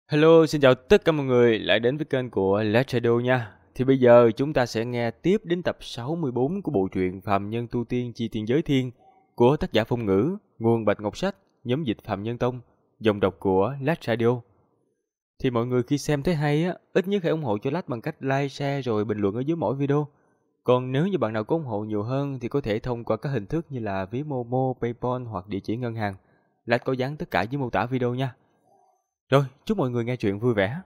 Hello, xin chào tất cả mọi người lại đến với kênh của Let Shadow nha. Thì bây giờ chúng ta sẽ nghe tiếp đến tập 64 của bộ truyện Phàm Nhân Tu Tiên Chi Tiên Giới Thiên của tác giả Phong Ngữ, nguồn Bạch Ngọc Sách, nhóm dịch Phạm Nhân Tông, dòng đọc của Let Shadow. Thì mọi người khi xem thấy hay á, ít nhất hãy ủng hộ cho Let bằng cách like, share rồi bình luận ở dưới mỗi video. Còn nếu như bạn nào có ủng hộ nhiều hơn thì có thể thông qua các hình thức như là ví Momo, PayPal hoặc địa chỉ ngân hàng. Let có dán tất cả dưới mô tả video nha. Rồi, chúc mọi người nghe chuyện vui vẻ.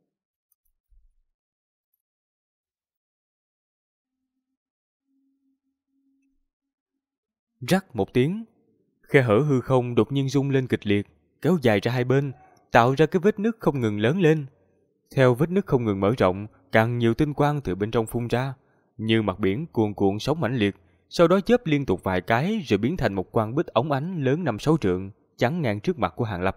Rắc một tiếng, khe hở hư không đột nhiên rung lên kịch liệt, kéo dài ra hai bên, tạo ra cái vết nứt không ngừng lớn lên. Theo vết nứt không ngừng mở rộng, càng nhiều tinh quang từ bên trong phun ra, như mặt biển cuồn cuộn sóng mãnh liệt, sau đó chớp liên tục vài cái rồi biến thành một quang bích óng ánh lớn 5-6 trượng, chắn ngang trước mặt của Hàng Lập.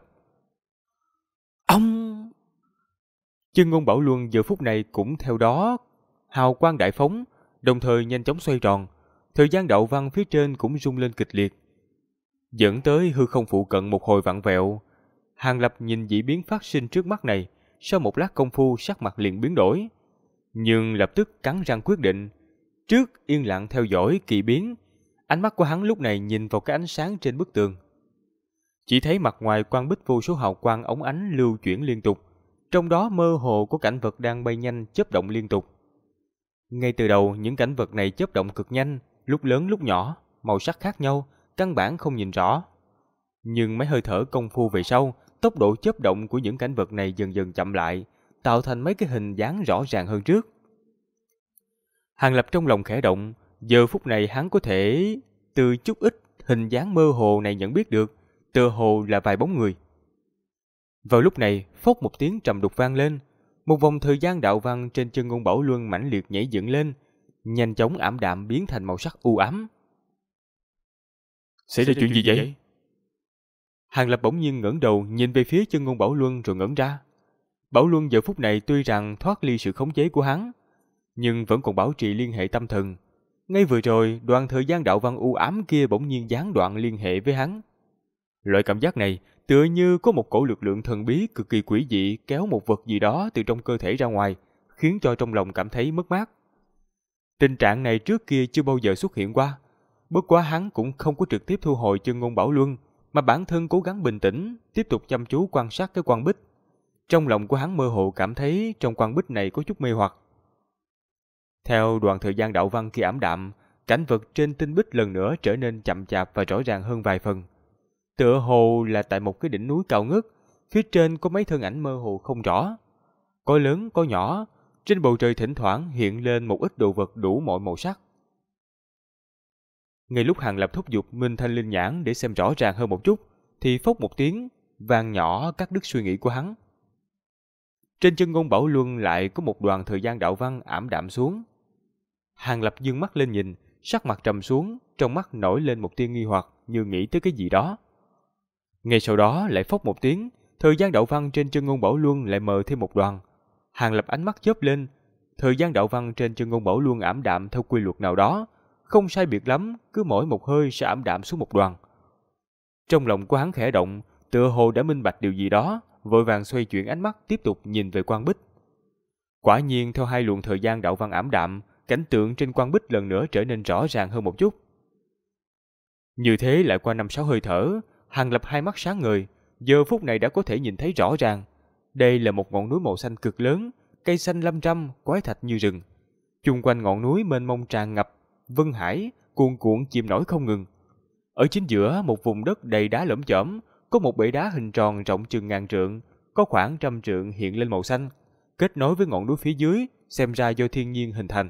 Ông! Chân ngôn Bảo Luân giờ phút này cũng theo đó hào quang đại phóng, đồng thời nhanh chóng xoay tròn. Thời gian đạo văn phía trên cũng rung lên kịch liệt, dẫn tới hư không phụ cận một hồi vặn vẹo. Hàng Lập nhìn dị biến phát sinh trước mắt này, sau một lát công phu sắc mặt liền biến đổi, nhưng lập tức cắn răng quyết định. Trước yên lặng theo dõi kỳ biến, ánh mắt của hắn lúc này nhìn vào cái ánh sáng trên bức tường. Chỉ thấy mặt ngoài quang bích vô số hào quang óng ánh lưu chuyển liên tục, trong đó mơ hồ có cảnh vật đang bay nhanh chớp động liên tục. Ngay từ đầu những cảnh vật này chớp động cực nhanh, lúc lớn lúc nhỏ, màu sắc khác nhau, căn bản không nhìn rõ. Nhưng mấy hơi thở công phu về sau, tốc độ chớp động của những cảnh vật này dần dần chậm lại, tạo thành mấy cái hình dáng rõ ràng hơn trước. Hàng Lập trong lòng khẽ động, giờ phút này hắn có thể từ chút ít hình dáng mơ hồ này nhận biết được, tựa hồ là vài bóng người. Vào lúc này, phốc một tiếng trầm đục vang lên, một vòng thời gian đạo văn trên chân ngôn Bảo Luân mãnh liệt nhảy dựng lên, nhanh chóng ảm đạm biến thành màu sắc u ám. Xảy ra chuyện gì vậy? Hàng Lập bỗng nhiên ngẩng đầu nhìn về phía chân ngôn Bảo Luân rồi ngẩn ra. Bảo Luân giờ phút này tuy rằng thoát ly sự khống chế của hắn, nhưng vẫn còn bảo trì liên hệ tâm thần. Ngay vừa rồi, đoạn thời gian đạo văn u ám kia bỗng nhiên gián đoạn liên hệ với hắn. Loại cảm giác này tựa như có một cổ lực lượng thần bí cực kỳ quỷ dị kéo một vật gì đó từ trong cơ thể ra ngoài, khiến cho trong lòng cảm thấy mất mát. Tình trạng này trước kia chưa bao giờ xuất hiện qua. Bất quá hắn cũng không có trực tiếp thu hồi chân ngôn Bảo Luân, mà bản thân cố gắng bình tĩnh, tiếp tục chăm chú quan sát cái quang bích. Trong lòng của hắn mơ hồ cảm thấy trong quang bích này có chút mê hoặc. Theo đoạn thời gian đạo văn kia ảm đạm, cảnh vật trên tinh bích lần nữa trở nên chậm chạp và rõ ràng hơn vài phần. Tựa hồ là tại một cái đỉnh núi cao ngất, phía trên có mấy thân ảnh mơ hồ không rõ. Có lớn có nhỏ, trên bầu trời thỉnh thoảng hiện lên một ít đồ vật đủ mọi màu sắc. Ngay lúc Hàng Lập thúc giục Minh Thanh Linh Nhãn để xem rõ ràng hơn một chút, thì phốc một tiếng, vang nhỏ cắt đứt suy nghĩ của hắn. Trên chân ngôn Bảo Luân lại có một đoàn thời gian đạo văn ảm đạm xuống. Hàng Lập dương mắt lên nhìn, sắc mặt trầm xuống, trong mắt nổi lên một tia nghi hoặc như nghĩ tới cái gì đó. Ngay sau đó lại phốc một tiếng, thời gian đạo văn trên chân ngôn Bảo Luân lại mờ thêm một đoàn. Hàng Lập ánh mắt chớp lên, thời gian đạo văn trên chân ngôn Bảo Luân ảm đạm theo quy luật nào đó, không sai biệt lắm, cứ mỗi một hơi sẽ ảm đạm xuống một đoàn. Trong lòng của hắn khẽ động, tựa hồ đã minh bạch điều gì đó, vội vàng xoay chuyển ánh mắt tiếp tục nhìn về quang bích. Quả nhiên theo hai luồng thời gian đạo văn ảm đạm, cảnh tượng trên quang bích lần nữa trở nên rõ ràng hơn một chút. Như thế lại qua 5-6 hơi thở, Hàng Lập hai mắt sáng ngời, giờ phút này đã có thể nhìn thấy rõ ràng. Đây là một ngọn núi màu xanh cực lớn, cây xanh lâm râm, quái thạch như rừng. Chung quanh ngọn núi mênh mông tràn ngập vân hải, cuồn cuộn chìm nổi không ngừng. Ở chính giữa một vùng đất đầy đá lởm chởm, có một bể đá hình tròn rộng chừng 1000 trượng, có khoảng 100 trượng hiện lên màu xanh, kết nối với ngọn núi phía dưới, xem ra do thiên nhiên hình thành.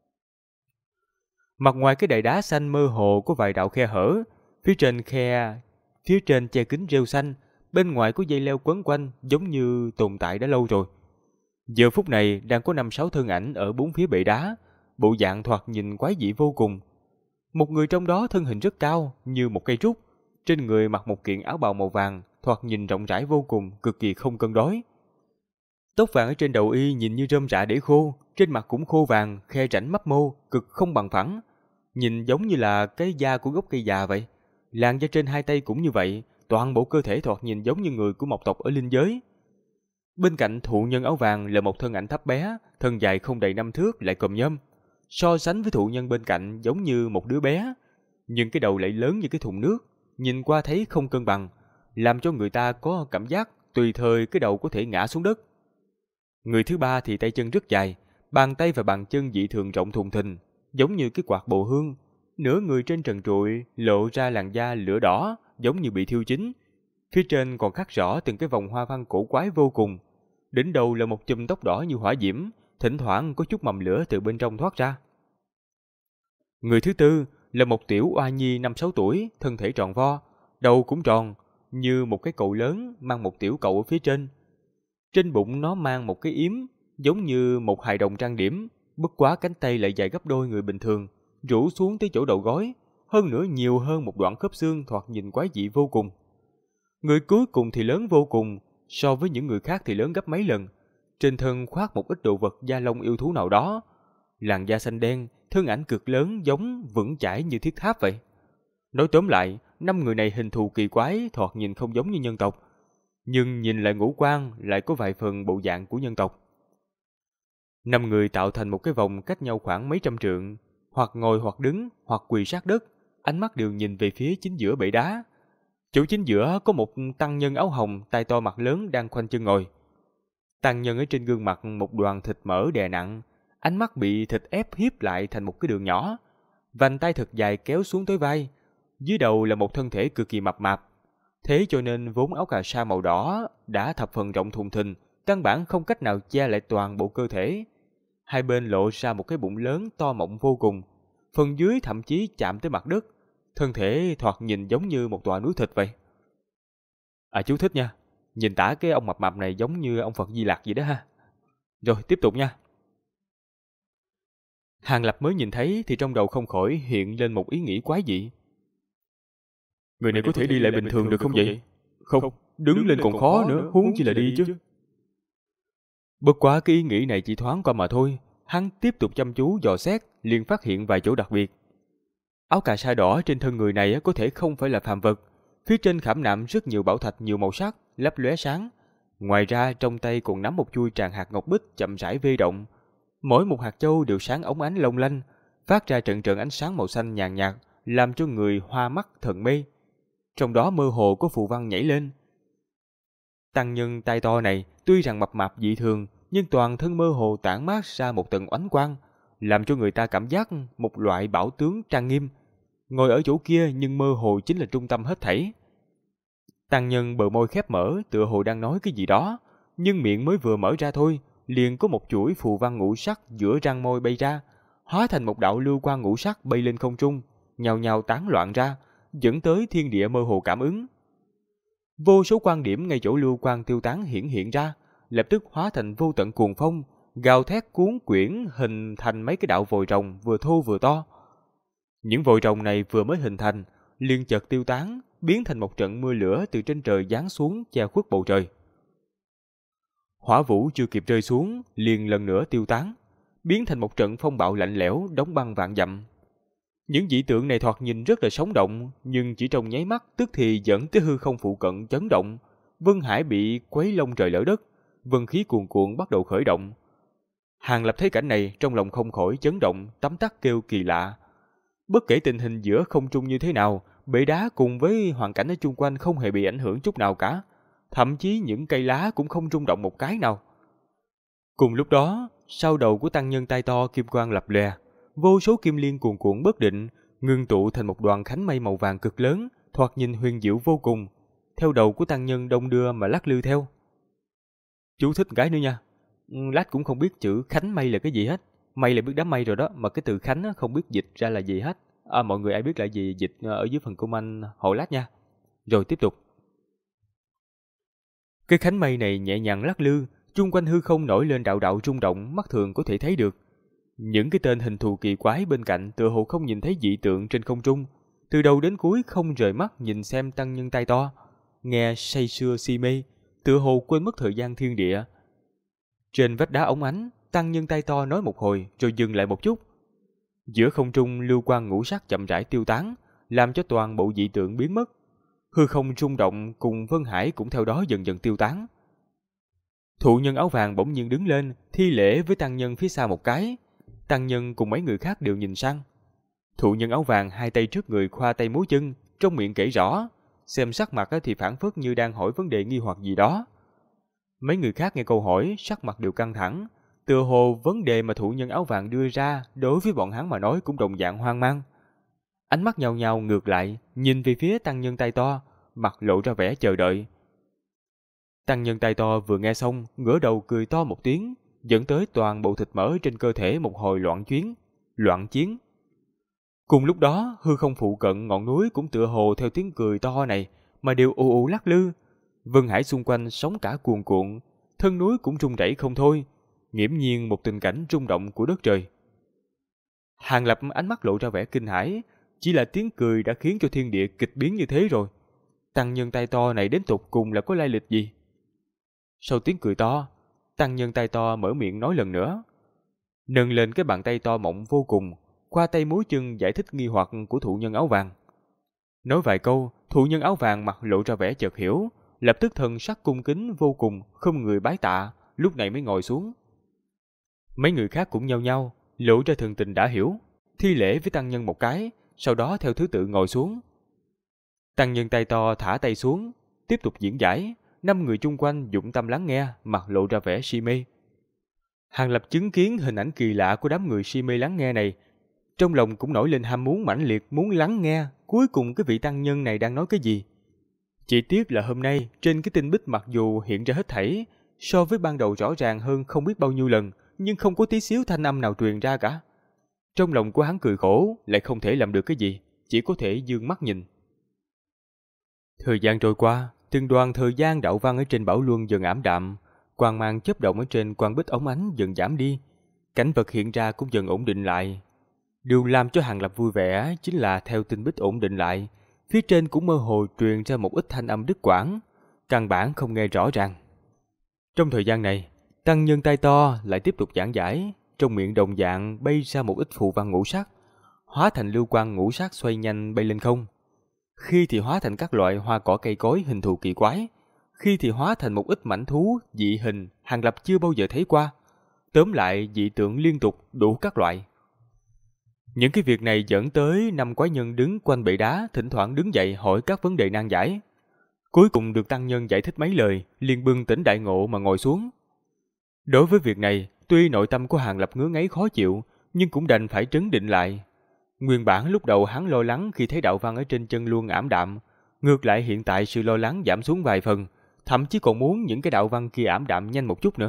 Mặt ngoài cái đài đá xanh mơ hồ có vài đạo khe hở, phía trên che kính rêu xanh, bên ngoài có dây leo quấn quanh giống như tồn tại đã lâu rồi. Giờ phút này đang có 5-6 thân ảnh ở bốn phía bệ đá, bộ dạng thoạt nhìn quái dị vô cùng. Một người trong đó thân hình rất cao, như một cây trúc, trên người mặc một kiện áo bào màu vàng, thoạt nhìn rộng rãi vô cùng, cực kỳ không cân đối. Tóc vàng ở trên đầu y nhìn như rơm rạ để khô, trên mặt cũng khô vàng, khe rãnh mấp mô, cực không bằng phẳng, nhìn giống như là cái da của gốc cây già vậy. Làn da trên hai tay cũng như vậy, toàn bộ cơ thể thoạt nhìn giống như người của mộc tộc ở linh giới. Bên cạnh thụ nhân áo vàng là một thân ảnh thấp bé, thân dài không đầy 5 thước lại còm nhom. So sánh với thụ nhân bên cạnh giống như một đứa bé, nhưng cái đầu lại lớn như cái thùng nước, nhìn qua thấy không cân bằng, làm cho người ta có cảm giác tùy thời cái đầu có thể ngã xuống đất. Người thứ ba thì tay chân rất dài, bàn tay và bàn chân dị thường rộng thùng thình, giống như cái quạt bồ hương, nửa người trên trần trụi lộ ra làn da lửa đỏ giống như bị thiêu chín. Phía trên còn khắc rõ từng cái vòng hoa văn cổ quái vô cùng. Đỉnh đầu là một chùm tóc đỏ như hỏa diễm, thỉnh thoảng có chút mầm lửa từ bên trong thoát ra. Người thứ tư là một tiểu oa nhi 5-6 tuổi, thân thể tròn vo, đầu cũng tròn, như một cái cậu lớn mang một tiểu cậu ở phía trên. Trên bụng nó mang một cái yếm, giống như một hài đồng trang điểm, bất quá cánh tay lại dài gấp đôi người bình thường, rũ xuống tới chỗ đầu gối, hơn nữa nhiều hơn một đoạn khớp xương thoạt nhìn quái dị vô cùng. Người cuối cùng thì lớn vô cùng, so với những người khác thì lớn gấp mấy lần. Trên thân khoác một ít đồ vật da lông yêu thú nào đó, làn da xanh đen, thân ảnh cực lớn giống vững chãi như thiết tháp vậy. Nói tóm lại, 5 người này hình thù kỳ quái, thoạt nhìn không giống như nhân tộc, nhưng nhìn lại ngũ quan lại có vài phần bộ dạng của nhân tộc. 5 người tạo thành một cái vòng cách nhau khoảng mấy trăm trượng, hoặc ngồi hoặc đứng, hoặc quỳ sát đất, ánh mắt đều nhìn về phía chính giữa bệ đá. Chỗ chính giữa có một tăng nhân áo hồng, tai to mặt lớn đang khoanh chân ngồi. Tăng nhân ở trên gương mặt một đoàn thịt mỡ đè nặng, ánh mắt bị thịt ép hiếp lại thành một cái đường nhỏ, vành tay thật dài kéo xuống tới vai, dưới đầu là một thân thể cực kỳ mập mạp. Thế cho nên vốn áo cà sa màu đỏ đã thập phần rộng thùng thình, căn bản không cách nào che lại toàn bộ cơ thể. Hai bên lộ ra một cái bụng lớn to mọng vô cùng, phần dưới thậm chí chạm tới mặt đất, thân thể thoạt nhìn giống như một tòa núi thịt vậy. À, chú thích nha, nhìn tả cái ông mập mạp này giống như ông Phật Di Lặc vậy đó ha. Rồi tiếp tục nha. Hàng Lập mới nhìn thấy thì trong đầu không khỏi hiện lên một ý nghĩ quái dị. Người này có thể đi lại bình thường được không vậy? Không, đứng lên còn khó nữa, huống chi là đi chứ. Bất quá cái ý nghĩ này chỉ thoáng qua mà thôi, hắn tiếp tục chăm chú dò xét, liền phát hiện vài chỗ đặc biệt. Áo cà sa đỏ trên thân người này có thể không phải là phàm vật, phía trên khảm nạm rất nhiều bảo thạch nhiều màu sắc, lấp lóe sáng. Ngoài ra trong tay còn nắm một chuôi tràng hạt ngọc bích chậm rãi vê động. Mỗi một hạt châu đều sáng óng ánh long lanh, phát ra trận trận ánh sáng màu xanh nhàn nhạt, làm cho người hoa mắt thần mê. Trong đó mơ hồ có phù văn nhảy lên. Tăng nhân tai to này tuy rằng mập mạp dị thường, nhưng toàn thân mơ hồ tản mát ra một tầng oánh quang, làm cho người ta cảm giác một loại bảo tướng trang nghiêm. Ngồi ở chỗ kia nhưng mơ hồ chính là trung tâm hết thảy. Tăng nhân bờ môi khép mở, tựa hồ đang nói cái gì đó, nhưng miệng mới vừa mở ra thôi, liền có một chuỗi phù văn ngũ sắc giữa răng môi bay ra, hóa thành một đạo lưu quang ngũ sắc bay lên không trung, nhào nhào tán loạn ra, dẫn tới thiên địa mơ hồ cảm ứng. Vô số quan điểm ngay chỗ lưu quang tiêu tán hiện ra, lập tức hóa thành vô tận cuồng phong, gào thét cuốn quyển hình thành mấy cái đạo vòi rồng vừa thô vừa to. Những vòi rồng này vừa mới hình thành, liền chợt tiêu tán, biến thành một trận mưa lửa từ trên trời giáng xuống che khuất bầu trời. Hỏa vũ chưa kịp rơi xuống, liền lần nữa tiêu tán, biến thành một trận phong bạo lạnh lẽo đóng băng vạn dặm. Những dị tượng này thoạt nhìn rất là sống động, nhưng chỉ trong nháy mắt tức thì dẫn tới hư không phụ cận chấn động. Vân hải bị quấy lông trời lở đất, vân khí cuồn cuộn bắt đầu khởi động. Hàng Lập thấy cảnh này trong lòng không khỏi chấn động, tấm tắc kêu kỳ lạ. Bất kể tình hình giữa không trung như thế nào, bệ đá cùng với hoàn cảnh ở chung quanh không hề bị ảnh hưởng chút nào cả, thậm chí những cây lá cũng không rung động một cái nào. Cùng lúc đó, sau đầu của tăng nhân tai to kim quang lập lòe, vô số kim liên cuồn cuộn bất định, ngưng tụ thành một đoàn khánh mây màu vàng cực lớn, thoạt nhìn huyền diệu vô cùng. Theo đầu của tăng nhân đông đưa mà lắc lư theo. Chú thích cái nữa nha, lát cũng không biết chữ khánh mây là cái gì hết. Mây là biết đám mây rồi đó, mà cái từ khánh không biết dịch ra là gì hết. Mọi người ai biết là gì dịch ở dưới phần comment hộ lát nha. Rồi tiếp tục. Cái khánh mây này nhẹ nhàng lắc lư, chung quanh hư không nổi lên đạo đạo rung động, mắt thường có thể thấy được. Những cái tên hình thù kỳ quái bên cạnh tựa hồ không nhìn thấy dị tượng trên không trung, từ đầu đến cuối không rời mắt nhìn xem tăng nhân tai to, nghe say sưa si mê, tựa hồ quên mất thời gian thiên địa. Trên vách đá óng ánh, tăng nhân tai to nói một hồi rồi dừng lại một chút. Giữa không trung lưu quang ngũ sắc chậm rãi tiêu tán, làm cho toàn bộ dị tượng biến mất. Hư không rung động cùng vân hải cũng theo đó dần dần tiêu tán. Thụ nhân áo vàng bỗng nhiên đứng lên, thi lễ với tăng nhân phía sau một cái. Tăng nhân cùng mấy người khác đều nhìn sang. Thụ nhân áo vàng hai tay trước người khoa tay múa chân, trong miệng kể rõ, xem sắc mặt thì phảng phất như đang hỏi vấn đề nghi hoặc gì đó. Mấy người khác nghe câu hỏi, sắc mặt đều căng thẳng, tựa hồ vấn đề mà thụ nhân áo vàng đưa ra đối với bọn hắn mà nói cũng đồng dạng hoang mang. Ánh mắt nhao nhao ngược lại, nhìn về phía tăng nhân tay to, mặt lộ ra vẻ chờ đợi. Tăng nhân tay to vừa nghe xong, ngửa đầu cười to một tiếng, dẫn tới toàn bộ thịt mỡ trên cơ thể một hồi loạn chiến. Cùng lúc đó, hư không phụ cận ngọn núi cũng tựa hồ theo tiếng cười to này mà đều ù ù lắc lư. Vân hải xung quanh sóng cả cuồn cuộn, thân núi cũng rung rẩy không thôi, nghiễm nhiên một tình cảnh rung động của đất trời. Hàng Lập ánh mắt lộ ra vẻ kinh hãi, chỉ là tiếng cười đã khiến cho thiên địa kịch biến như thế rồi. Tăng nhân tay to này đến tột cùng là có lai lịch gì? Sau tiếng cười to, tăng nhân tay to mở miệng nói lần nữa, nâng lên cái bàn tay to mọng vô cùng, qua tay múa chân giải thích nghi hoặc của thụ nhân áo vàng. Nói vài câu, thụ nhân áo vàng mặt lộ ra vẻ chợt hiểu, lập tức thần sắc cung kính vô cùng, không người bái tạ, lúc này mới ngồi xuống. Mấy người khác cũng nhao nhao lộ ra thần tình đã hiểu, thi lễ với tăng nhân một cái, sau đó theo thứ tự ngồi xuống. Tăng nhân tay to thả tay xuống, tiếp tục diễn giải. 5 người chung quanh dụng tâm lắng nghe, mặt lộ ra vẻ si mê. Hàng Lập chứng kiến hình ảnh kỳ lạ của đám người si mê lắng nghe này, trong lòng cũng nổi lên ham muốn mãnh liệt, muốn lắng nghe cuối cùng cái vị tăng nhân này đang nói cái gì. Chỉ tiếc là hôm nay trên cái tinh bích mặc dù hiện ra hết thảy, so với ban đầu rõ ràng hơn không biết bao nhiêu lần, nhưng không có tí xíu thanh âm nào truyền ra cả. Trong lòng của hắn cười khổ, lại không thể làm được cái gì, chỉ có thể dương mắt nhìn. Thời gian trôi qua, từng đoàn thời gian đạo văn ở trên Bảo Luân dần ảm đạm, quang mang chớp động ở trên quang bích ống ánh dần giảm đi, cảnh vật hiện ra cũng dần ổn định lại. Điều làm cho Hàng Lập vui vẻ chính là theo tinh bích ổn định lại, phía trên cũng mơ hồ truyền ra một ít thanh âm đứt quãng, căn bản không nghe rõ ràng. Trong thời gian này, tăng nhân tay to lại tiếp tục giảng giải, trong miệng đồng dạng bay ra một ít phù văn ngũ sắc, hóa thành lưu quang ngũ sắc xoay nhanh bay lên không. Khi thì hóa thành các loại hoa cỏ cây cối hình thù kỳ quái, khi thì hóa thành một ít mảnh thú dị hình Hàng Lập chưa bao giờ thấy qua. Tóm lại dị tượng liên tục đủ các loại. Những cái việc này dẫn tới 5 quái nhân đứng quanh bệ đá thỉnh thoảng đứng dậy hỏi các vấn đề nan giải. Cuối cùng được tăng nhân giải thích mấy lời, liền bừng tỉnh đại ngộ mà ngồi xuống. Đối với việc này, tuy nội tâm của Hàng Lập ngứa ngáy khó chịu, nhưng cũng đành phải trấn định lại. Nguyên bản lúc đầu hắn lo lắng khi thấy đạo văn ở trên chân luôn ảm đạm, ngược lại hiện tại sự lo lắng giảm xuống vài phần, thậm chí còn muốn những cái đạo văn kia ảm đạm nhanh một chút nữa.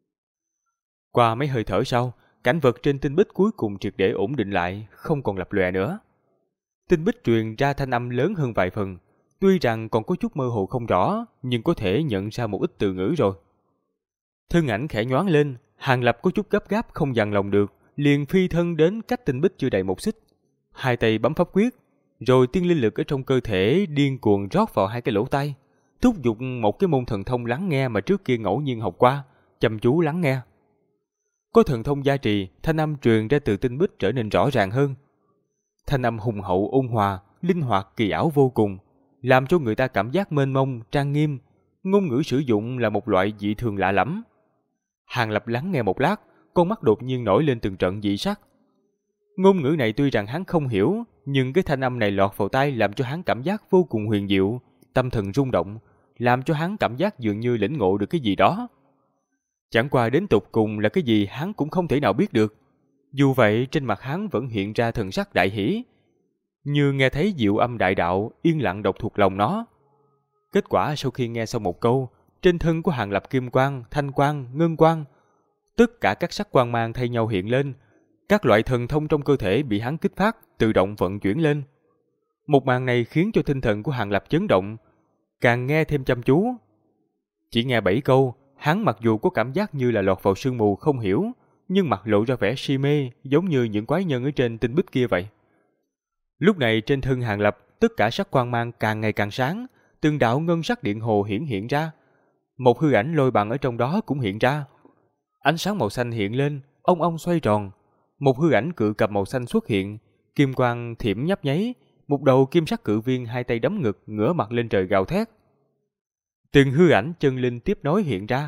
Qua mấy hơi thở sau, cảnh vật trên tinh bích cuối cùng triệt để ổn định lại, không còn lập lòe nữa. Tinh bích truyền ra thanh âm lớn hơn vài phần, tuy rằng còn có chút mơ hồ không rõ, nhưng có thể nhận ra một ít từ ngữ rồi. Thân ảnh khẽ nhoáng lên, Hàng Lập có chút gấp gáp không dằn lòng được, liền phi thân đến cách tinh bích chưa đầy một xích. Hai tay bấm pháp quyết, rồi tiên linh lực ở trong cơ thể điên cuồng rót vào hai cái lỗ tai, thúc giục một cái môn thần thông lắng nghe mà trước kia ngẫu nhiên học qua, chăm chú lắng nghe. Có thần thông gia trì, thanh âm truyền ra từ tinh bích trở nên rõ ràng hơn. Thanh âm hùng hậu ôn hòa, linh hoạt kỳ ảo vô cùng, làm cho người ta cảm giác mênh mông, trang nghiêm. Ngôn ngữ sử dụng là một loại dị thường lạ lẫm. Hàng Lập lắng nghe một lát, con mắt đột nhiên nổi lên từng trận dị sắc. Ngôn ngữ này tuy rằng hắn không hiểu, nhưng cái thanh âm này lọt vào tai làm cho hắn cảm giác vô cùng huyền diệu, tâm thần rung động, làm cho hắn cảm giác dường như lĩnh ngộ được cái gì đó. Chẳng qua đến tục cùng là cái gì hắn cũng không thể nào biết được. Dù vậy trên mặt hắn vẫn hiện ra thần sắc đại hỷ, như nghe thấy diệu âm đại đạo yên lặng đọc thuộc lòng nó. Kết quả sau khi nghe xong một câu, trên thân của Hàng Lập kim quang, thanh quang, ngân quang, tất cả các sắc quang mang thay nhau hiện lên, các loại thần thông trong cơ thể bị hắn kích phát, tự động vận chuyển lên. Một màn này khiến cho tinh thần của Hàng Lập chấn động, càng nghe thêm chăm chú. Chỉ nghe 7 câu, hắn mặc dù có cảm giác như là lọt vào sương mù không hiểu, nhưng mặt lộ ra vẻ si mê, giống như những quái nhân ở trên tinh bích kia vậy. Lúc này trên thân Hàng Lập, tất cả sắc quang mang càng ngày càng sáng, từng đạo ngân sắc điện hồ hiện ra. Một hư ảnh lôi bằng ở trong đó cũng hiện ra. Ánh sáng màu xanh hiện lên, ong ong xoay tròn. Một hư ảnh cự cập màu xanh xuất hiện, kim quang thiểm nhấp nháy, một đầu kim sắc cự viên hai tay đấm ngực, ngửa mặt lên trời gào thét. Từng hư ảnh chân linh tiếp nối hiện ra,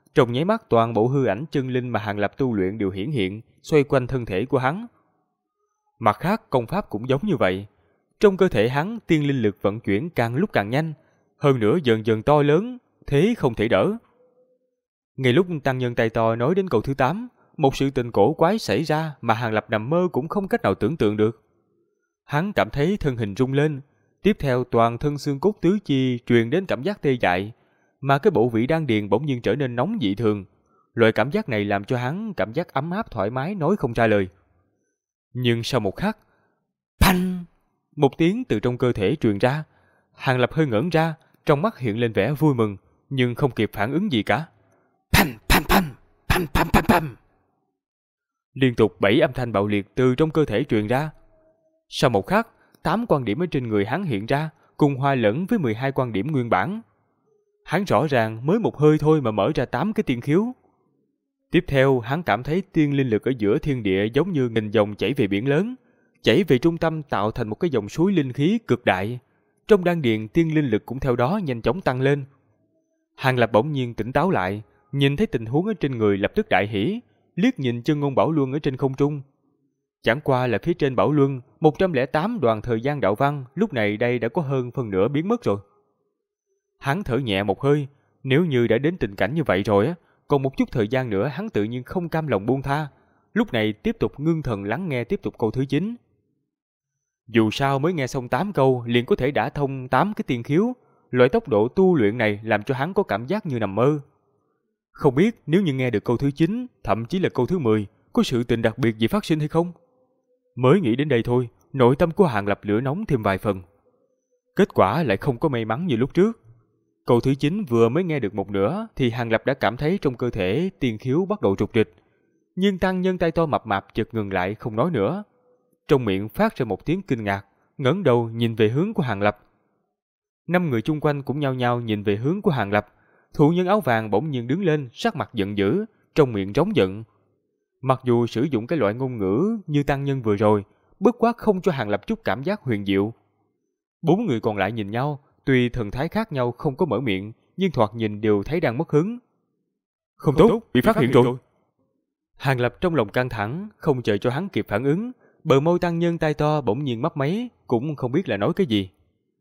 Trong nháy mắt toàn bộ hư ảnh chân linh mà Hàng Lập tu luyện đều hiển hiện, xoay quanh thân thể của hắn. Mặt khác công pháp cũng giống như vậy. Trong cơ thể hắn tiên linh lực vận chuyển càng lúc càng nhanh, hơn nữa dần dần to lớn, thế không thể đỡ. Ngay lúc tăng nhân tay to nói đến câu thứ 8, một sự tình cổ quái xảy ra mà Hàng Lập nằm mơ cũng không cách nào tưởng tượng được. Hắn cảm thấy thân hình rung lên, tiếp theo toàn thân xương cốt tứ chi truyền đến cảm giác tê dại, mà cái bộ vị đan điền bỗng nhiên trở nên nóng dị thường. Loại cảm giác này làm cho hắn cảm giác ấm áp thoải mái nói không ra lời. Nhưng sau một khắc, phanh, một tiếng từ trong cơ thể truyền ra. Hàng Lập hơi ngẩn ra, trong mắt hiện lên vẻ vui mừng, nhưng không kịp phản ứng gì cả. Phanh, phanh, phanh, phanh, phanh, phanh, phanh. Liên tục 7 âm thanh bạo liệt từ trong cơ thể truyền ra. Sau một khắc, 8 quan điểm ở trên người hắn hiện ra, cùng hòa lẫn với 12 quan điểm nguyên bản. Hắn rõ ràng mới một hơi thôi mà mở ra 8 cái tiên khiếu. Tiếp theo, hắn cảm thấy tiên linh lực ở giữa thiên địa giống như nghìn dòng chảy về biển lớn, chảy về trung tâm tạo thành một cái dòng suối linh khí cực đại. Trong đan điền tiên linh lực cũng theo đó nhanh chóng tăng lên. Hàng Lập bỗng nhiên tỉnh táo lại, nhìn thấy tình huống ở trên người lập tức đại hỉ, liếc nhìn chân ngôn bảo luân ở trên không trung. Chẳng qua là phía trên bảo luân, 108 đoàn thời gian đạo văn lúc này đây đã có hơn phân nửa biến mất rồi. Hắn thở nhẹ một hơi, nếu như đã đến tình cảnh như vậy rồi á, còn một chút thời gian nữa hắn tự nhiên không cam lòng buông tha. Lúc này tiếp tục ngưng thần lắng nghe tiếp tục câu thứ 9. Dù sao mới nghe xong 8 câu liền có thể đả thông 8 cái tiên khiếu, loại tốc độ tu luyện này làm cho hắn có cảm giác như nằm mơ. Không biết nếu như nghe được câu thứ 9, thậm chí là câu thứ 10, có sự tình đặc biệt gì phát sinh hay không? Mới nghĩ đến đây thôi, nội tâm của Hàng Lập lửa nóng thêm vài phần. Kết quả lại không có may mắn như lúc trước. Câu thứ 9 vừa mới nghe được một nửa thì Hàng Lập đã cảm thấy trong cơ thể tiên khiếu bắt đầu trục trịch. Nhưng tăng nhân tay to mập mạp chợt ngừng lại không nói nữa. Trong miệng phát ra một tiếng kinh ngạc, ngẩng đầu nhìn về hướng của Hàng Lập. 5 người chung quanh cũng nhao nhao nhìn về hướng của Hàng Lập. Thụ nhân áo vàng bỗng nhiên đứng lên, sắc mặt giận dữ, trong miệng rống giận. Mặc dù sử dụng cái loại ngôn ngữ như tăng nhân vừa rồi, bất quá không cho Hàng Lập chút cảm giác huyền diệu. 4 người còn lại nhìn nhau, tuy thần thái khác nhau không có mở miệng, nhưng thoạt nhìn đều thấy đang mất hứng. Không tốt, bị phát hiện rồi. Hàng Lập trong lòng căng thẳng, không chờ cho hắn kịp phản ứng, bờ môi tăng nhân tay to bỗng nhiên mấp máy, cũng không biết là nói cái gì.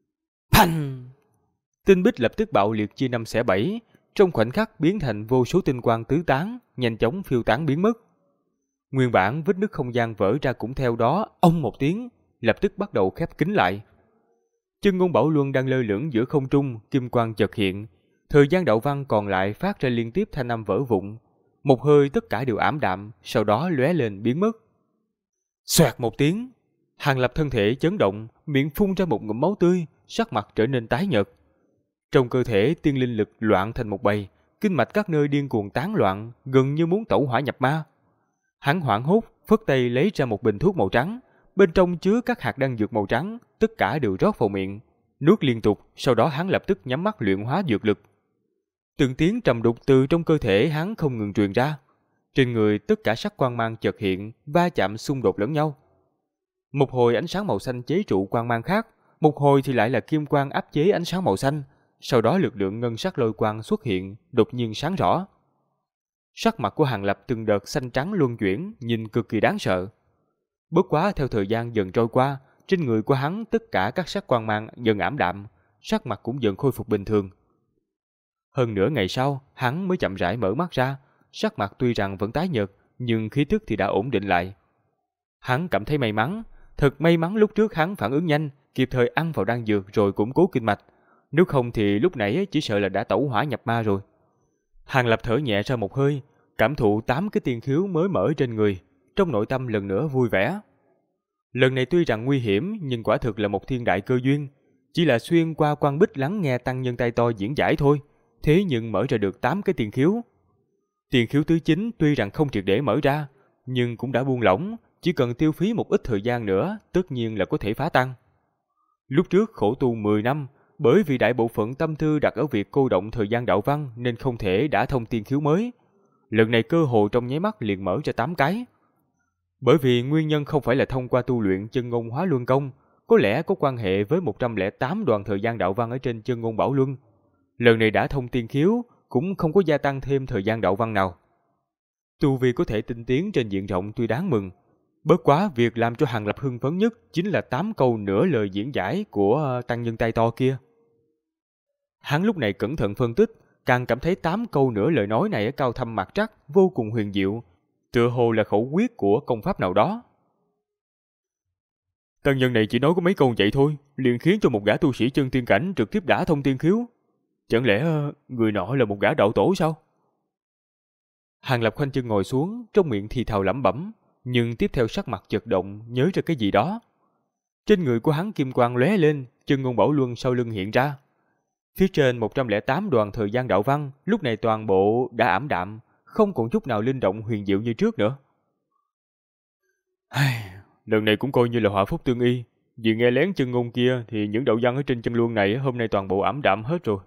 Phanh! Tinh bích lập tức bạo liệt chia 5 xẻ 7, trong khoảnh khắc biến thành vô số tinh quang tứ tán, nhanh chóng phiêu tán biến mất. Nguyên bản vết nứt không gian vỡ ra cũng theo đó, ông một tiếng, lập tức bắt đầu khép kín lại. Chân ngôn bảo luân đang lơ lửng giữa không trung, kim quang chợt hiện, thời gian đạo văn còn lại phát ra liên tiếp thanh âm vỡ vụn, một hơi tất cả đều ảm đạm, sau đó lóe lên biến mất. Xoẹt một tiếng, Hàng Lập thân thể chấn động, miệng phun ra một ngụm máu tươi, sắc mặt trở nên tái nhợt. Trong cơ thể tiên linh lực loạn thành một bầy, kinh mạch các nơi điên cuồng tán loạn, gần như muốn tẩu hỏa nhập ma. Hắn hoảng hốt, phất tay lấy ra một bình thuốc màu trắng, bên trong chứa các hạt đan dược màu trắng, tất cả đều rót vào miệng, nuốt liên tục, sau đó hắn lập tức nhắm mắt luyện hóa dược lực. Từng tiếng trầm đục từ trong cơ thể hắn không ngừng truyền ra. Trên người tất cả sắc quang mang chợt hiện, va chạm xung đột lẫn nhau. Một hồi ánh sáng màu xanh chế trụ quang mang khác, một hồi thì lại là kim quang áp chế ánh sáng màu xanh, sau đó lực lượng ngân sắc lôi quang xuất hiện, đột nhiên sáng rõ. Sắc mặt của Hàng Lập từng đợt xanh trắng luân chuyển, nhìn cực kỳ đáng sợ. Bất quá theo thời gian dần trôi qua, trên người của hắn tất cả các sắc quang mang dần ảm đạm, sắc mặt cũng dần khôi phục bình thường. Hơn nửa ngày sau, hắn mới chậm rãi mở mắt ra, sắc mặt tuy rằng vẫn tái nhợt, nhưng khí tức thì đã ổn định lại. Hắn cảm thấy may mắn, thật may mắn lúc trước hắn phản ứng nhanh, kịp thời ăn vào đan dược rồi củng cố kinh mạch, nếu không thì lúc nãy chỉ sợ là đã tẩu hỏa nhập ma rồi. Hàng Lập thở nhẹ ra một hơi, cảm thụ 8 cái tiên khiếu mới mở trên người, trong nội tâm lần nữa vui vẻ. Lần này tuy rằng nguy hiểm nhưng quả thực là một thiên đại cơ duyên, chỉ là xuyên qua quan bích lắng nghe tăng nhân tay to diễn giải thôi, thế nhưng mở ra được 8 cái tiên khiếu. Tiên khiếu thứ 9 tuy rằng không triệt để mở ra, nhưng cũng đã buông lỏng, chỉ cần tiêu phí một ít thời gian nữa, tất nhiên là có thể phá tăng. Lúc trước khổ tu 10 năm, bởi vì đại bộ phận tâm tư đặt ở việc cô động thời gian đạo văn nên không thể đả thông tiên khiếu mới. Lần này cơ hội trong nháy mắt liền mở ra 8 cái. Bởi vì nguyên nhân không phải là thông qua tu luyện chân ngôn hóa luân công, có lẽ có quan hệ với 108 đoạn thời gian đạo văn ở trên chân ngôn bảo luân. Lần này đã thông tiên khiếu, cũng không có gia tăng thêm thời gian đạo văn nào. Tu vi có thể tinh tiến trên diện rộng tuy đáng mừng, bất quá việc làm cho Hàn Lập hưng phấn nhất chính là 8 câu nửa lời diễn giải của tăng nhân tay to kia. Hắn lúc này cẩn thận phân tích, càng cảm thấy 8 câu nửa lời nói này cao thâm mạt trắc, vô cùng huyền diệu, tựa hồ là khẩu quyết của công pháp nào đó. Tăng nhân này chỉ nói có mấy câu vậy thôi, liền khiến cho một gã tu sĩ chân tiên cảnh trực tiếp đả thông tiên khiếu. Chẳng lẽ người nọ là một gã đạo tổ sao? Hàn Lập khoanh chân ngồi xuống, trong miệng thì thào lẩm bẩm, nhưng tiếp theo sắc mặt chợt động, nhớ ra cái gì đó. Trên người của hắn kim quang lóe lên, chân ngôn bảo luân sau lưng hiện ra. Phía trên 108 đoàn thời gian đạo văn, lúc này toàn bộ đã ảm đạm, không còn chút nào linh động huyền diệu như trước nữa. Lần này cũng coi như là họa phúc tương y, vì nghe lén chân ngôn kia thì những đạo văn ở trên chân luân này hôm nay toàn bộ ảm đạm hết rồi.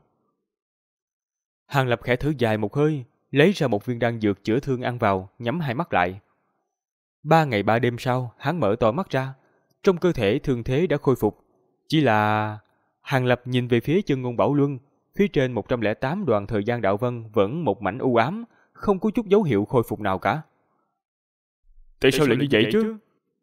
Hàn Lập khẽ thở dài một hơi, lấy ra một viên đan dược chữa thương ăn vào, nhắm hai mắt lại. 3 ngày 3 đêm sau, hắn mở to mắt ra, trong cơ thể thương thế đã khôi phục. Chỉ là Hàn Lập nhìn về phía chân ngôn bảo luân, phía trên 108 đoàn thời gian đạo vân vẫn một mảnh u ám, không có chút dấu hiệu khôi phục nào cả. Tại sao lại như vậy chứ?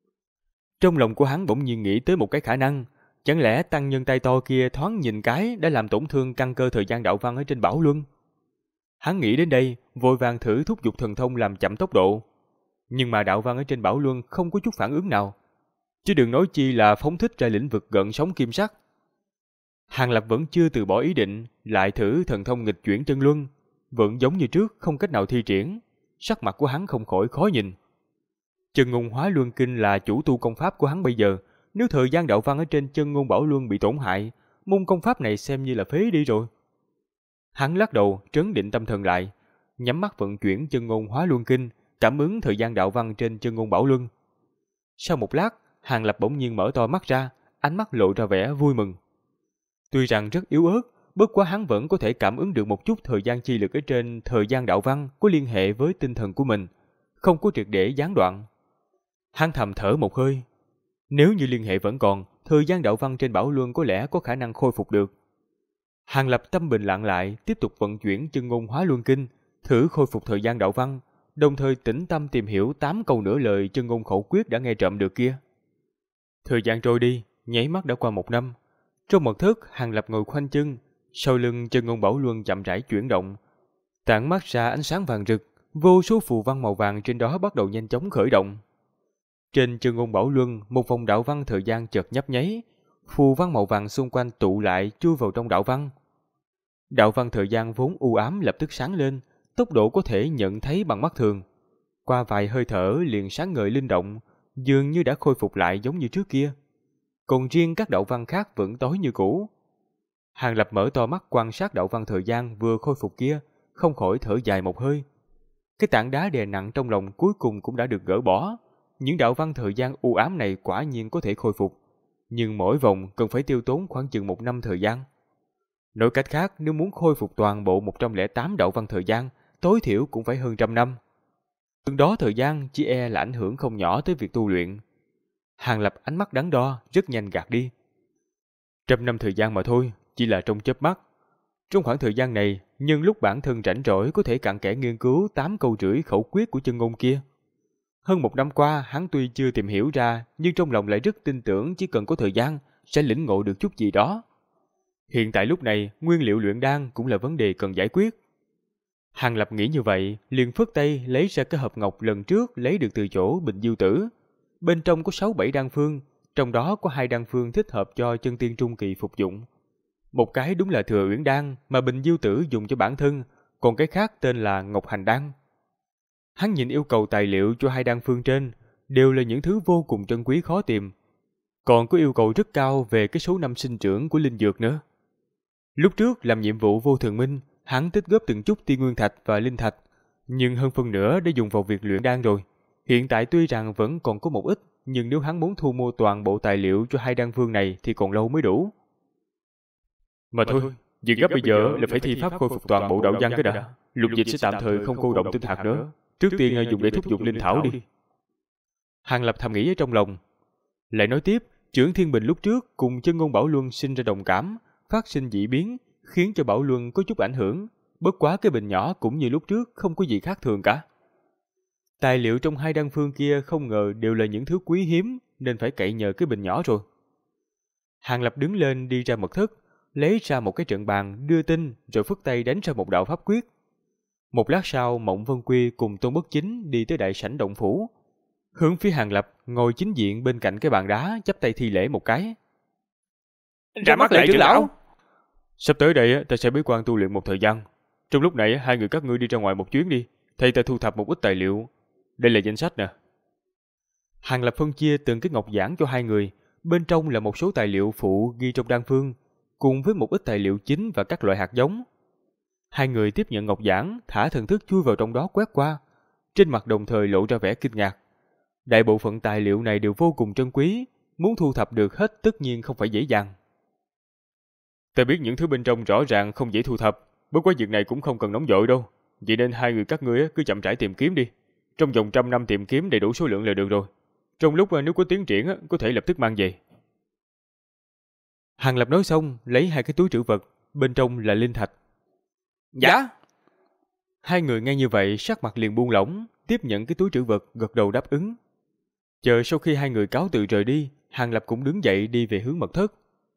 Trong lòng của hắn bỗng nhiên nghĩ tới một cái khả năng, chẳng lẽ tăng nhân tay to kia thoáng nhìn cái đã làm tổn thương căn cơ thời gian đạo văn ở trên bảo luân? Hắn nghĩ đến đây, vội vàng thử thúc giục thần thông làm chậm tốc độ. Nhưng mà đạo văn ở trên bảo luân không có chút phản ứng nào, chứ đừng nói chi là phóng thích ra lĩnh vực gợn sóng kim sắc. Hàn Lập vẫn chưa từ bỏ ý định, lại thử thần thông nghịch chuyển chân luân, vẫn giống như trước không cách nào thi triển, sắc mặt của hắn không khỏi khó nhìn. Chân ngôn hóa luân kinh là chủ tu công pháp của hắn bây giờ, nếu thời gian đạo văn ở trên chân ngôn bảo luân bị tổn hại, môn công pháp này xem như là phế đi rồi. Hắn lắc đầu, trấn định tâm thần lại, nhắm mắt vận chuyển chân ngôn hóa luân kinh, cảm ứng thời gian đạo văn trên chân ngôn bảo luân. Sau một lát, Hàn Lập bỗng nhiên mở to mắt ra, ánh mắt lộ ra vẻ vui mừng. Tuy rằng rất yếu ớt, bất quá hắn vẫn có thể cảm ứng được một chút thời gian chi lực ở trên thời gian đạo văn có liên hệ với tinh thần của mình, không có triệt để gián đoạn. Hắn thầm thở một hơi. Nếu như liên hệ vẫn còn, thời gian đạo văn trên bảo luân có lẽ có khả năng khôi phục được. Hàn Lập tâm bình lặng lại, tiếp tục vận chuyển chân ngôn hóa luân kinh, thử khôi phục thời gian đạo văn, đồng thời tĩnh tâm tìm hiểu 8 câu nửa lời chân ngôn khẩu quyết đã nghe trộm được kia. Thời gian trôi đi, nháy mắt đã qua 1 năm. Trong mật thất, Hàn Lập ngồi khoanh chân, sau lưng chân ngôn bảo luân chậm rãi chuyển động, tản mắt ra ánh sáng vàng rực, vô số phù văn màu vàng trên đó bắt đầu nhanh chóng khởi động. Trên chân ngôn bảo luân, một vòng đạo văn thời gian chợt nhấp nháy, phù văn màu vàng xung quanh tụ lại chui vào trong đạo văn. Đạo văn thời gian vốn u ám lập tức sáng lên, tốc độ có thể nhận thấy bằng mắt thường. Qua vài hơi thở liền sáng ngời linh động, dường như đã khôi phục lại giống như trước kia. Còn riêng các đạo văn khác vẫn tối như cũ. Hàn Lập mở to mắt quan sát đạo văn thời gian vừa khôi phục kia, không khỏi thở dài một hơi. Cái tảng đá đè nặng trong lòng cuối cùng cũng đã được gỡ bỏ. Những đạo văn thời gian u ám này quả nhiên có thể khôi phục, nhưng mỗi vòng cần phải tiêu tốn khoảng chừng 1 năm thời gian. Nói cách khác, nếu muốn khôi phục toàn bộ 108 đạo văn thời gian, tối thiểu cũng phải hơn 100 năm. Từng đó thời gian chỉ e là ảnh hưởng không nhỏ tới việc tu luyện. Hàn Lập ánh mắt đắn đo, rất nhanh gạt đi. 100 năm thời gian mà thôi, chỉ là trong chớp mắt. Trong khoảng thời gian này, nhân lúc bản thân rảnh rỗi có thể cặn kẽ nghiên cứu 8 câu rưỡi khẩu quyết của chân ngôn kia. Hơn 1 năm qua, hắn tuy chưa tìm hiểu ra, nhưng trong lòng lại rất tin tưởng chỉ cần có thời gian, sẽ lĩnh ngộ được chút gì đó. Hiện tại lúc này, nguyên liệu luyện đan cũng là vấn đề cần giải quyết. Hàn Lập nghĩ như vậy, liền phất tay lấy ra cái hộp ngọc lần trước lấy được từ chỗ Bình Diêu Tử. Bên trong có 6-7 đan phương, trong đó có 2 đan phương thích hợp cho chân tiên trung kỳ phục dụng. Một cái đúng là Thừa Uyển đan mà Bình Diêu Tử dùng cho bản thân, còn cái khác tên là Ngọc Hành đan. Hắn nhìn yêu cầu tài liệu cho 2 đan phương trên, đều là những thứ vô cùng trân quý khó tìm. Còn có yêu cầu rất cao về cái số năm sinh trưởng của linh dược nữa. Lúc trước làm nhiệm vụ vô thường minh, hắn tích góp từng chút tiên nguyên thạch và linh thạch, nhưng hơn phân nửa đã dùng vào việc luyện đan rồi. Hiện tại tuy rằng vẫn còn có một ít, nhưng nếu hắn muốn thu mua toàn bộ tài liệu cho 2 đan phương này thì còn lâu mới đủ. Mà thôi, việc gấp bây giờ là phải thi pháp khôi phục toàn bộ đạo văn cái đã. Lục dịch sẽ tạm thời không cô động tinh hạt nữa. Trước tiên dùng để thúc giục linh thảo đi. Hàn Lập thầm nghĩ ở trong lòng. Lại nói tiếp, Chưởng Thiên Bình lúc trước cùng chân ngôn Bảo Luân sinh ra đồng cảm, phát sinh dị biến, khiến cho Bảo Luân có chút ảnh hưởng. bất quá cái bình nhỏ cũng như lúc trước không có gì khác thường cả. Tài liệu trong hai đan phương kia không ngờ đều là những thứ quý hiếm nên phải cậy nhờ cái bình nhỏ rồi. Hàng Lập đứng lên đi ra mật thất, lấy ra một cái trận bàn đưa tin rồi phất tay đánh ra một đạo pháp quyết. Một lát sau Mộng Vân Quy cùng Tôn Bất Chính đi tới đại sảnh động phủ. Hướng phía Hàng Lập ngồi chính diện bên cạnh cái bàn đá chắp tay thi lễ một cái. Ra mắt lại trưởng lão. Sắp tới đây ta sẽ bế quan tu luyện một thời gian. Trong lúc này hai người các ngươi đi ra ngoài một chuyến đi. Thầy ta thu thập một ít tài liệu. Đây là danh sách nè. Hàng Lập phân chia từng cái ngọc giản cho hai người. Bên trong là một số tài liệu phụ ghi trong đan phương, cùng với một ít tài liệu chính và các loại hạt giống. Hai người tiếp nhận ngọc giản, thả thần thức chui vào trong đó quét qua. Trên mặt đồng thời lộ ra vẻ kinh ngạc. Đại bộ phận tài liệu này đều vô cùng trân quý, muốn thu thập được hết tất nhiên không phải dễ dàng. Ta biết những thứ bên trong rõ ràng không dễ thu thập, bất quá việc này cũng không cần nóng vội đâu. Vậy nên hai người các ngươi cứ chậm rãi tìm kiếm đi. Trong vòng 100 năm tìm kiếm đầy đủ số lượng là được rồi. Trong lúc nếu có tiến triển có thể lập tức mang về. Hàng Lập nói xong, lấy hai cái túi trữ vật, bên trong là linh thạch. Dạ. Hai người nghe như vậy sắc mặt liền buông lỏng, tiếp nhận cái túi trữ vật, gật đầu đáp ứng. Chờ sau khi hai người cáo từ rời đi, Hàng Lập cũng đứng dậy đi về hướng mật thất.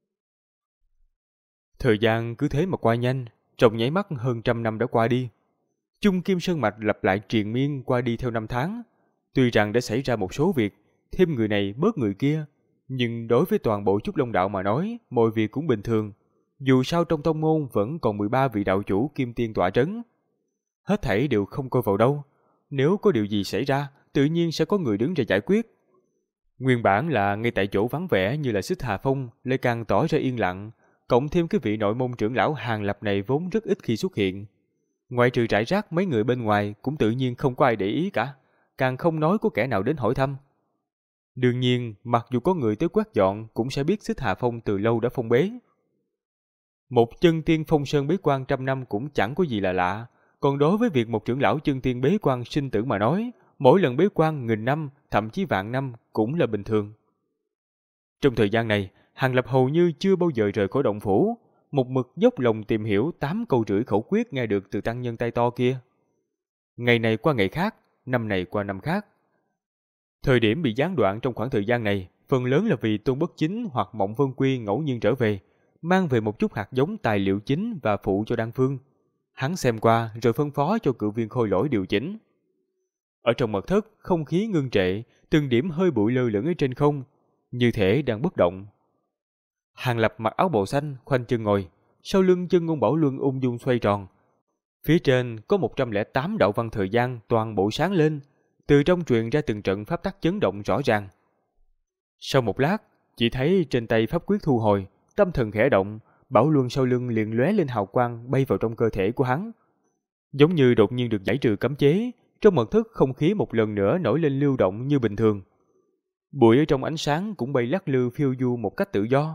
Thời gian cứ thế mà qua nhanh, trong nháy mắt hơn 100 năm đã qua đi. Chung Kim Sơn Mạch lặp lại triền miên qua đi theo năm tháng. Tuy rằng đã xảy ra một số việc, thêm người này bớt người kia, nhưng đối với toàn bộ Trúc Long Đạo mà nói, mọi việc cũng bình thường. Dù sao trong tông môn vẫn còn 13 vị đạo chủ kim tiên tọa trấn. Hết thảy đều không coi vào đâu. Nếu có điều gì xảy ra, tự nhiên sẽ có người đứng ra giải quyết. Nguyên bản là ngay tại chỗ vắng vẻ như là Xích Hà Phong, lại càng tỏ ra yên lặng, cộng thêm cái vị nội môn trưởng lão Hàng Lập này vốn rất ít khi xuất hiện. Ngoại trừ rải rác mấy người bên ngoài cũng tự nhiên không có ai để ý cả, càng không nói có kẻ nào đến hỏi thăm. Đương nhiên, mặc dù có người tới quét dọn cũng sẽ biết Xích Hà Phong từ lâu đã phong bế. Một chân tiên phong sơn bế quan 100 năm cũng chẳng có gì là lạ, còn đối với việc một trưởng lão chân tiên bế quan sinh tử mà nói, mỗi lần bế quan 1000 năm, thậm chí vạn năm cũng là bình thường. Trong thời gian này, Hàng Lập hầu như chưa bao giờ rời khỏi động phủ, một mực dốc lòng tìm hiểu 8 câu rưỡi khẩu quyết nghe được từ tăng nhân tay to kia. Ngày này qua ngày khác, năm này qua năm khác. Thời điểm bị gián đoạn trong khoảng thời gian này, phần lớn là vì Tôn Bất Chính hoặc Mộng Vân Quy ngẫu nhiên trở về, mang về một chút hạt giống tài liệu chính và phụ cho đan phương. Hắn xem qua rồi phân phó cho cự viên Khôi Lỗi điều chỉnh. Ở trong mật thất, không khí ngưng trệ, từng điểm hơi bụi lơ lửng ở trên không, như thể đang bất động. Hàng Lập mặc áo bào xanh, khoanh chân ngồi, sau lưng Chân Ngôn Bảo Luân ung dung xoay tròn. Phía trên có 108 đạo văn thời gian toàn bộ sáng lên, từ trong truyền ra từng trận pháp tắc chấn động rõ ràng. Sau một lát, chỉ thấy trên tay pháp quyết thu hồi, tâm thần khẽ động, Bảo Luân sau lưng liền lóe lên hào quang bay vào trong cơ thể của hắn. Giống như đột nhiên được giải trừ cấm chế, trong mật thất không khí một lần nữa nổi lên lưu động như bình thường. Bụi ở trong ánh sáng cũng bay lắc lư phiêu du một cách tự do.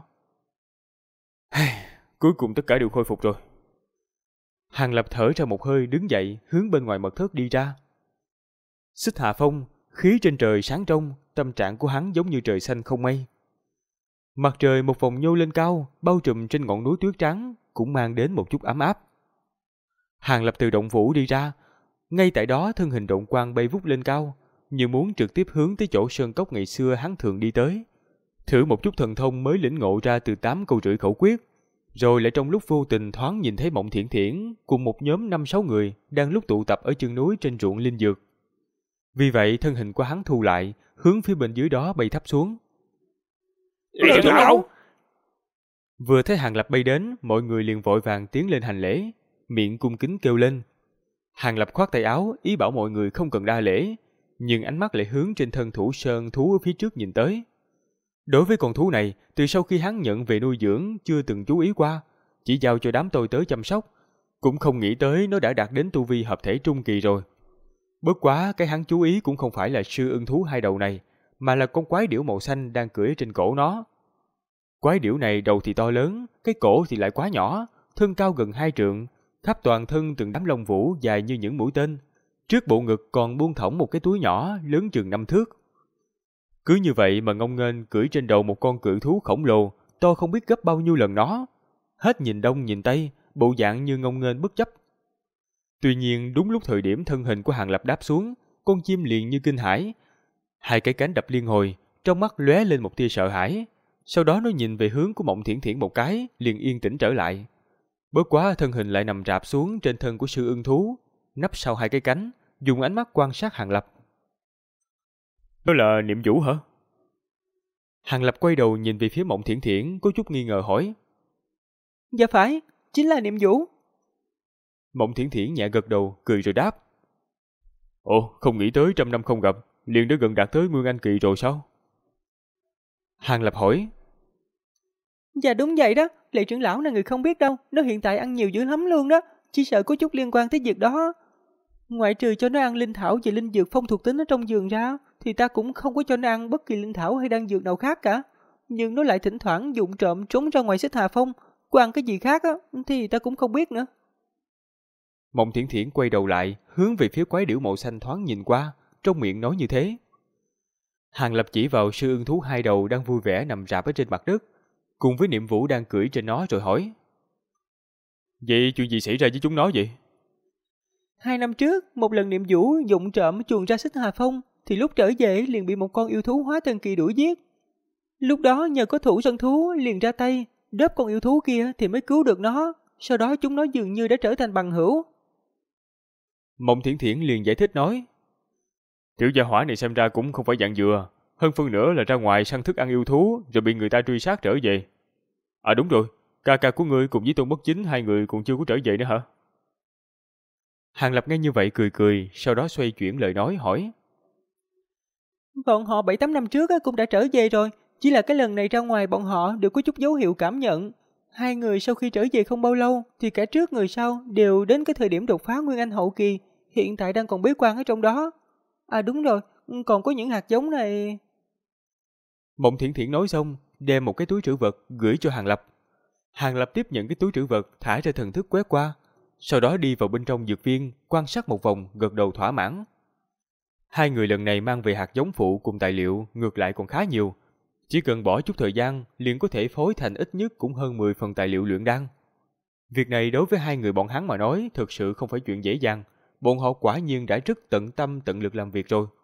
Cuối cùng tất cả đều khôi phục rồi. Hàng Lập thở ra một hơi đứng dậy hướng bên ngoài mật thất đi ra. Xích Hà Phong, khí trên trời sáng trong, tâm trạng của hắn giống như trời xanh không mây. Mặt trời một vòng nhô lên cao, bao trùm trên ngọn núi tuyết trắng, cũng mang đến một chút ấm áp. Hàng Lập từ động phủ đi ra, ngay tại đó thân hình động quang bay vút lên cao, như muốn trực tiếp hướng tới chỗ sơn cốc ngày xưa hắn thường đi tới. Thử một chút thần thông mới lĩnh ngộ ra từ 8 câu rưỡi khẩu quyết, rồi lại trong lúc vô tình thoáng nhìn thấy Mộng Thiển Thiển cùng một nhóm 5-6 người đang lúc tụ tập ở chân núi trên ruộng linh dược. Vì vậy thân hình của hắn thu lại, hướng phía bên dưới đó bay thấp xuống. Trưởng lão! Vừa thấy Hàng Lập bay đến, mọi người liền vội vàng tiến lên hành lễ, miệng cung kính kêu lên. Hàng Lập khoát tay áo, ý bảo mọi người không cần đa lễ, nhưng ánh mắt lại hướng trên thân thủ sơn thú ở phía trước nhìn tới. Đối với con thú này, từ sau khi hắn nhận về nuôi dưỡng chưa từng chú ý qua, chỉ giao cho đám tôi tới chăm sóc, cũng không nghĩ tới nó đã đạt đến tu vi hợp thể trung kỳ rồi. Bất quá cái hắn chú ý cũng không phải là sư ưng thú hai đầu này, mà là con quái điểu màu xanh đang cưỡi trên cổ nó. Quái điểu này đầu thì to lớn, cái cổ thì lại quá nhỏ, thân cao gần 2 trượng, khắp toàn thân từng đám lông vũ dài như những mũi tên. Trước bộ ngực còn buông thõng một cái túi nhỏ lớn chừng 5 thước. Cứ như vậy mà ngông nghênh cưỡi trên đầu một con cự thú khổng lồ, to không biết gấp bao nhiêu lần nó. Hết nhìn đông nhìn tây, bộ dạng như ngông nghênh bất chấp. Tuy nhiên đúng lúc thời điểm thân hình của Hàng Lập đáp xuống, con chim liền như kinh hãi. Hai cái cánh đập liên hồi, trong mắt lóe lên một tia sợ hãi. Sau đó nó nhìn về hướng của Mộng Thiển Thiển một cái, liền yên tĩnh trở lại. Bất quá thân hình lại nằm rạp xuống trên thân của sư ưng thú, nấp sau hai cái cánh, dùng ánh mắt quan sát Hàng Lập. Đó là Niệm Vũ hả? Hàng Lập quay đầu nhìn về phía Mộng Thiển Thiển, có chút nghi ngờ hỏi. Dạ phải, chính là Niệm Vũ. Mộng Thiển Thiển nhẹ gật đầu, cười rồi đáp. Ồ, không nghĩ tới 100 năm không gặp, liền đã gần đạt tới Nguyên Anh kỳ rồi sao? Hàng Lập hỏi. Dạ đúng vậy đó, Lệ trưởng lão là người không biết đâu, nó hiện tại ăn nhiều dữ lắm luôn đó, chỉ sợ có chút liên quan tới việc đó. Ngoại trừ cho nó ăn linh thảo và linh dược phong thuộc tính ở trong giường ra, thì ta cũng không có cho nó ăn bất kỳ linh thảo hay đan dược nào khác cả. Nhưng nó lại thỉnh thoảng vụng trộm trốn ra ngoài Xích Hà Phong, có ăn cái gì khác á, thì ta cũng không biết nữa. Mộng Thiển Thiển quay đầu lại, hướng về phía quái điểu màu xanh thoáng nhìn qua, trong miệng nói như thế. Hàng Lập chỉ vào sư ưng thú hai đầu đang vui vẻ nằm rạp ở trên mặt đất, cùng với Niệm Vũ đang cưỡi trên nó rồi hỏi. Vậy chuyện gì xảy ra với chúng nó vậy? 2 năm trước, một lần Niệm Vũ vụng trộm chuồn ra Xích Hà Phong, thì lúc trở về liền bị một con yêu thú hóa thần kỳ đuổi giết. Lúc đó nhờ có thủ săn thú liền ra tay, đớp con yêu thú kia thì mới cứu được nó, sau đó chúng nó dường như đã trở thành bằng hữu. Mộng Thiển Thiển liền giải thích nói. Tiểu gia hỏa này xem ra cũng không phải dạng dừa, hơn phân nữa là ra ngoài săn thức ăn yêu thú rồi bị người ta truy sát trở về. À đúng rồi, ca ca của ngươi cùng với Tôn Bất Chính hai người còn chưa có trở về nữa hả? Hàng Lập nghe như vậy cười cười, sau đó xoay chuyển lời nói hỏi. Bọn họ 7-8 năm trước cũng đã trở về rồi, chỉ là cái lần này ra ngoài bọn họ đều có chút dấu hiệu cảm nhận. Hai người sau khi trở về không bao lâu thì cả trước người sau đều đến cái thời điểm đột phá Nguyên Anh hậu kỳ, hiện tại đang còn bế quan ở trong đó. À đúng rồi, còn có những hạt giống này. Mộng Thiển Thiển nói xong, đem một cái túi trữ vật gửi cho Hàng Lập. Hàng Lập tiếp nhận cái túi trữ vật, thả ra thần thức quét qua, sau đó đi vào bên trong dược viên, quan sát một vòng, gật đầu thỏa mãn. Hai người lần này mang về hạt giống phụ cùng tài liệu, ngược lại còn khá nhiều. Chỉ cần bỏ chút thời gian, liền có thể phối thành ít nhất cũng hơn 10 phần tài liệu luyện đan. Việc này đối với hai người bọn hắn mà nói, thực sự không phải chuyện dễ dàng. Bọn họ quả nhiên đã rất tận tâm tận lực làm việc rồi.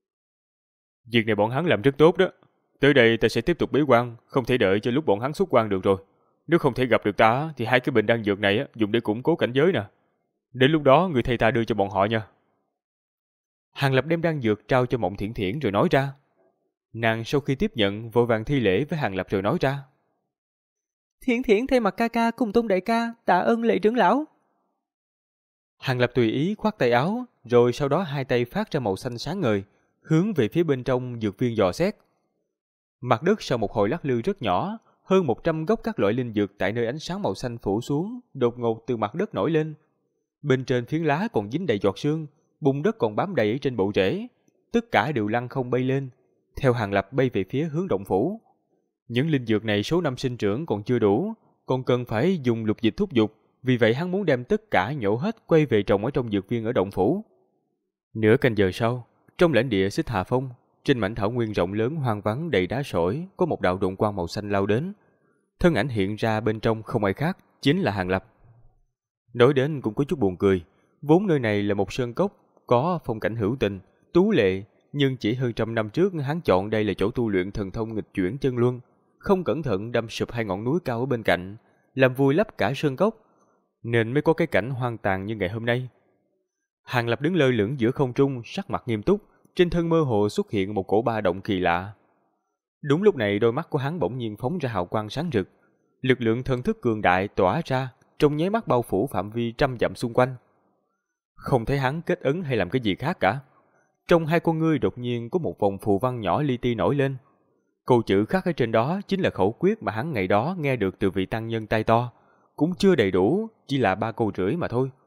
Việc này bọn hắn làm rất tốt đó. Tới đây ta sẽ tiếp tục bế quan, không thể đợi cho lúc bọn hắn xuất quan được rồi. Nếu không thể gặp được ta, thì hai cái bình đan dược này dùng để củng cố cảnh giới nè. Đến lúc đó người thầy ta đưa cho bọn họ nha. Hàng Lập đem đan dược trao cho Mộng Thiển Thiển rồi nói ra. Nàng sau khi tiếp nhận vội vàng thi lễ với Hàng Lập rồi nói ra. Thiển Thiển thay mặt ca ca cùng Tôn đại ca tạ ơn Lệ trưởng lão. Hàng Lập tùy ý khoác tay áo, rồi sau đó hai tay phát ra màu xanh sáng ngời, hướng về phía bên trong dược viên dò xét. Mặt đất sau một hồi lắc lư rất nhỏ, hơn 100 gốc các loại linh dược tại nơi ánh sáng màu xanh phủ xuống, đột ngột từ mặt đất nổi lên. Bên trên phiến lá còn dính đầy giọt sương, bùn đất còn bám đầy ở trên bộ rễ, tất cả đều lăn không bay lên, theo Hàng Lập bay về phía hướng động phủ. Những linh dược này số năm sinh trưởng còn chưa đủ, còn cần phải dùng lục dịch thúc dục, vì vậy hắn muốn đem tất cả nhổ hết quay về trồng ở trong dược viên ở động phủ. Nửa canh giờ sau, trong lãnh địa Xích Hà Phong, trên mảnh thảo nguyên rộng lớn hoang vắng đầy đá sỏi, có một đạo độn quang màu xanh lao đến. Thân ảnh hiện ra bên trong không ai khác, chính là Hàng Lập. Nói đến cũng có chút buồn cười, vốn nơi này là một sơn cốc, có phong cảnh hữu tình, tú lệ, nhưng chỉ hơn 100 năm trước hắn chọn đây là chỗ tu luyện thần thông nghịch chuyển chân luân, không cẩn thận đâm sụp hai ngọn núi cao ở bên cạnh, làm vùi lấp cả sơn cốc, nên mới có cái cảnh hoang tàn như ngày hôm nay. Hàng Lập đứng lơ lửng giữa không trung, sắc mặt nghiêm túc, trên thân mơ hồ xuất hiện một cổ ba động kỳ lạ. Đúng lúc này đôi mắt của hắn bỗng nhiên phóng ra hào quang sáng rực, lực lượng thần thức cường đại tỏa ra, trong nháy mắt bao phủ phạm vi 100 dặm xung quanh. Không thấy hắn kết ấn hay làm cái gì khác cả. Trong hai con ngươi đột nhiên có một vòng phù văn nhỏ li ti nổi lên. Câu chữ khắc ở trên đó chính là khẩu quyết mà hắn ngày đó nghe được từ vị tăng nhân tay to, cũng chưa đầy đủ, chỉ là 3 câu rưỡi mà thôi.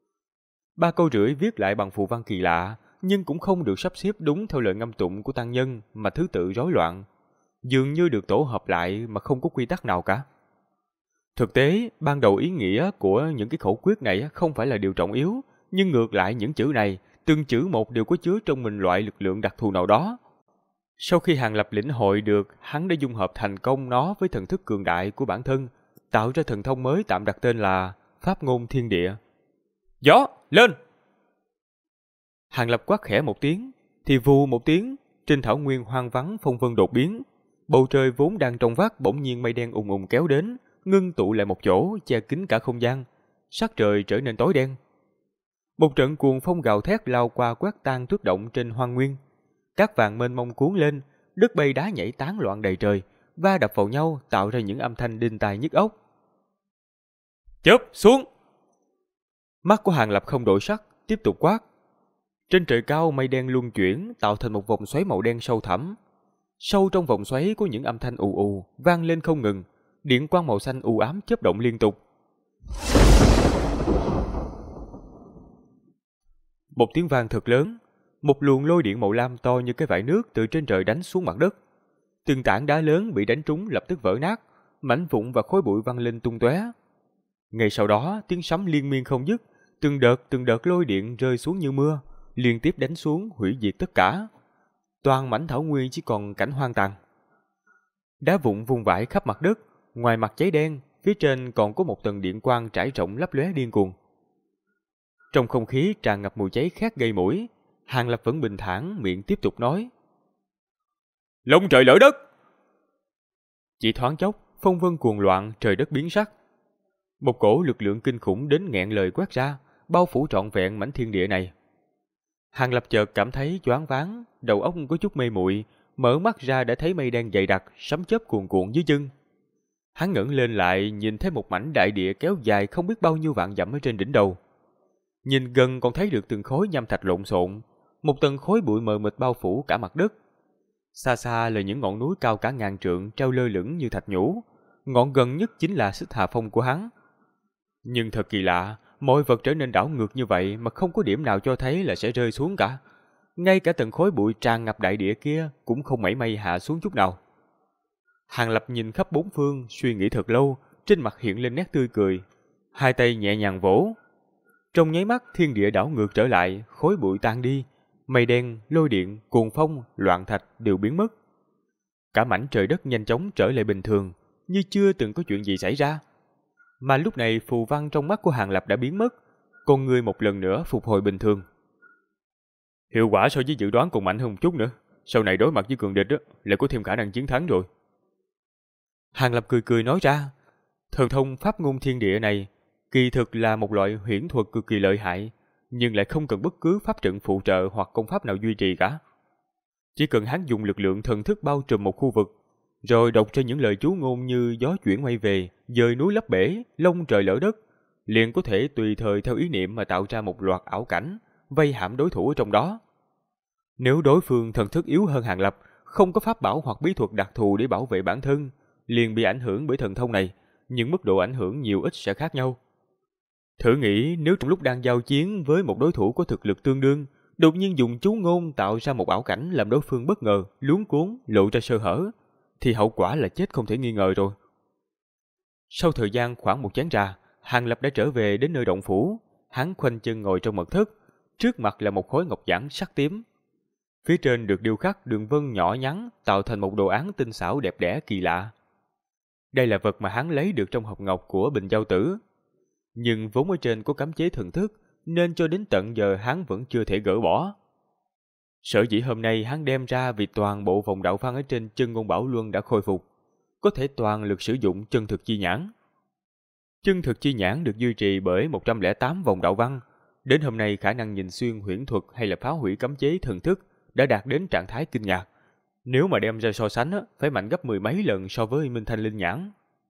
3 câu rưỡi viết lại bằng phù văn kỳ lạ, nhưng cũng không được sắp xếp đúng theo lời ngâm tụng của tăng nhân mà thứ tự rối loạn, dường như được tổ hợp lại mà không có quy tắc nào cả. Thực tế, ban đầu ý nghĩa của những cái khẩu quyết này không phải là điều trọng yếu, nhưng ngược lại những chữ này, từng chữ một đều có chứa trong mình loại lực lượng đặc thù nào đó. Sau khi Hàng Lập lĩnh hội được, hắn đã dung hợp thành công nó với thần thức cường đại của bản thân, tạo ra thần thông mới tạm đặt tên là Pháp Ngôn Thiên Địa. Gió, lên! Hàng Lập quát khẽ một tiếng, thì vù một tiếng, trên thảo nguyên hoang vắng phong vân đột biến. Bầu trời vốn đang trong vắt bỗng nhiên mây đen ùng ùng kéo đến, ngưng tụ lại một chỗ, che kín cả không gian. Sắc trời trở nên tối đen. Một trận cuồng phong gào thét lao qua quét tan tuyết động trên hoang nguyên. Cát vàng mênh mông cuốn lên, đất bay đá nhảy tán loạn đầy trời, va đập vào nhau tạo ra những âm thanh đinh tai nhức óc. Chớp xuống! Mắt của Hàng Lập không đổi sắc, tiếp tục quát. Trên trời cao mây đen luân chuyển tạo thành một vòng xoáy màu đen sâu thẳm. Sâu trong vòng xoáy có những âm thanh ù ù vang lên không ngừng, điện quang màu xanh u ám chớp động liên tục. Một tiếng vang thật lớn, một luồng lôi điện màu lam to như cái vải nước từ trên trời đánh xuống mặt đất. Từng tảng đá lớn bị đánh trúng lập tức vỡ nát, mảnh vụn và khói bụi văng lên tung tóe. Ngay sau đó, tiếng sấm liên miên không dứt, từng đợt lôi điện rơi xuống như mưa, liên tiếp đánh xuống hủy diệt tất cả. Toàn mảnh thảo nguyên chỉ còn cảnh hoang tàn. Đá vụn vung vãi khắp mặt đất, ngoài mặt cháy đen, phía trên còn có một tầng điện quang trải rộng lấp lóe điên cuồng. Trong không khí tràn ngập mùi cháy khét gây mũi, Hàng Lập vẫn bình thản miệng tiếp tục nói: Lông trời lở đất! Chỉ thoáng chốc, phong vân cuồng loạn, trời đất biến sắc. Một cổ lực lượng kinh khủng đến nghẹn lời quát ra, bao phủ trọn vẹn mảnh thiên địa này. Hàng Lập chợt cảm thấy choáng váng, đầu óc có chút mê muội, mở mắt ra đã thấy mây đen dày đặc, sấm chớp cuồn cuộn dưới chân. Hắn ngẩng lên lại, nhìn thấy một mảnh đại địa kéo dài không biết bao nhiêu vạn dặm ở trên đỉnh đầu. Nhìn gần còn thấy được từng khối nham thạch lộn xộn, một tầng khói bụi mờ mịt bao phủ cả mặt đất. Xa xa là những ngọn núi cao cả ngàn trượng treo lơ lửng như thạch nhũ, ngọn gần nhất chính là Xích Hà Phong của hắn. Nhưng thật kỳ lạ, mọi vật trở nên đảo ngược như vậy mà không có điểm nào cho thấy là sẽ rơi xuống cả. Ngay cả tầng khói bụi tràn ngập đại địa kia cũng không mảy may hạ xuống chút nào. Hàng Lập nhìn khắp bốn phương, suy nghĩ thật lâu, trên mặt hiện lên nét tươi cười, hai tay nhẹ nhàng vỗ. Trong nháy mắt thiên địa đảo ngược trở lại, khói bụi tan đi, mây đen, lôi điện, cuồng phong, loạn thạch đều biến mất. Cả mảnh trời đất nhanh chóng trở lại bình thường, như chưa từng có chuyện gì xảy ra. Mà lúc này phù văn trong mắt của Hàng Lập đã biến mất, con người một lần nữa phục hồi bình thường. Hiệu quả so với dự đoán còn mạnh hơn một chút nữa, sau này đối mặt với cường địch lại có thêm khả năng chiến thắng rồi. Hàng Lập cười cười nói ra, thần thông pháp ngôn thiên địa này kỳ thực là một loại huyễn thuật cực kỳ lợi hại, nhưng lại không cần bất cứ pháp trận phụ trợ hoặc công pháp nào duy trì cả. Chỉ cần hắn dùng lực lượng thần thức bao trùm một khu vực, rồi đọc ra những lời chú ngôn như gió chuyển mây về, dời núi lấp bể, lông trời lở đất, liền có thể tùy thời theo ý niệm mà tạo ra một loạt ảo cảnh, vây hãm đối thủ ở trong đó. Nếu đối phương thần thức yếu hơn Hàng Lập, không có pháp bảo hoặc bí thuật đặc thù để bảo vệ bản thân, liền bị ảnh hưởng bởi thần thông này, nhưng mức độ ảnh hưởng nhiều ít sẽ khác nhau. Thử nghĩ nếu trong lúc đang giao chiến với một đối thủ có thực lực tương đương, đột nhiên dùng chú ngôn tạo ra một ảo cảnh làm đối phương bất ngờ, luống cuống, lộ ra sơ hở, thì hậu quả là chết không thể nghi ngờ rồi. Sau thời gian khoảng một chén trà, Hàng Lập đã trở về đến nơi động phủ. Hắn khoanh chân ngồi trong mật thất, trước mặt là một khối ngọc giản sắc tím. Phía trên được điêu khắc đường vân nhỏ nhắn, tạo thành một đồ án tinh xảo đẹp đẽ kỳ lạ. Đây là vật mà hắn lấy được trong hộp ngọc của Bình Giao Tử. Nhưng vốn ở trên có cấm chế thần thức, nên cho đến tận giờ hắn vẫn chưa thể gỡ bỏ. Sở dĩ hôm nay hắn đem ra vì toàn bộ vòng đạo văn ở trên chân ngôn bảo luân đã khôi phục, có thể toàn lực sử dụng chân thực chi nhãn. Chân thực chi nhãn được duy trì bởi 108 vòng đạo văn. Đến hôm nay khả năng nhìn xuyên huyễn thuật hay là phá hủy cấm chế thần thức đã đạt đến trạng thái kinh ngạc. Nếu mà đem ra so sánh phải mạnh gấp mười mấy lần so với Minh Thanh Linh Nhãn.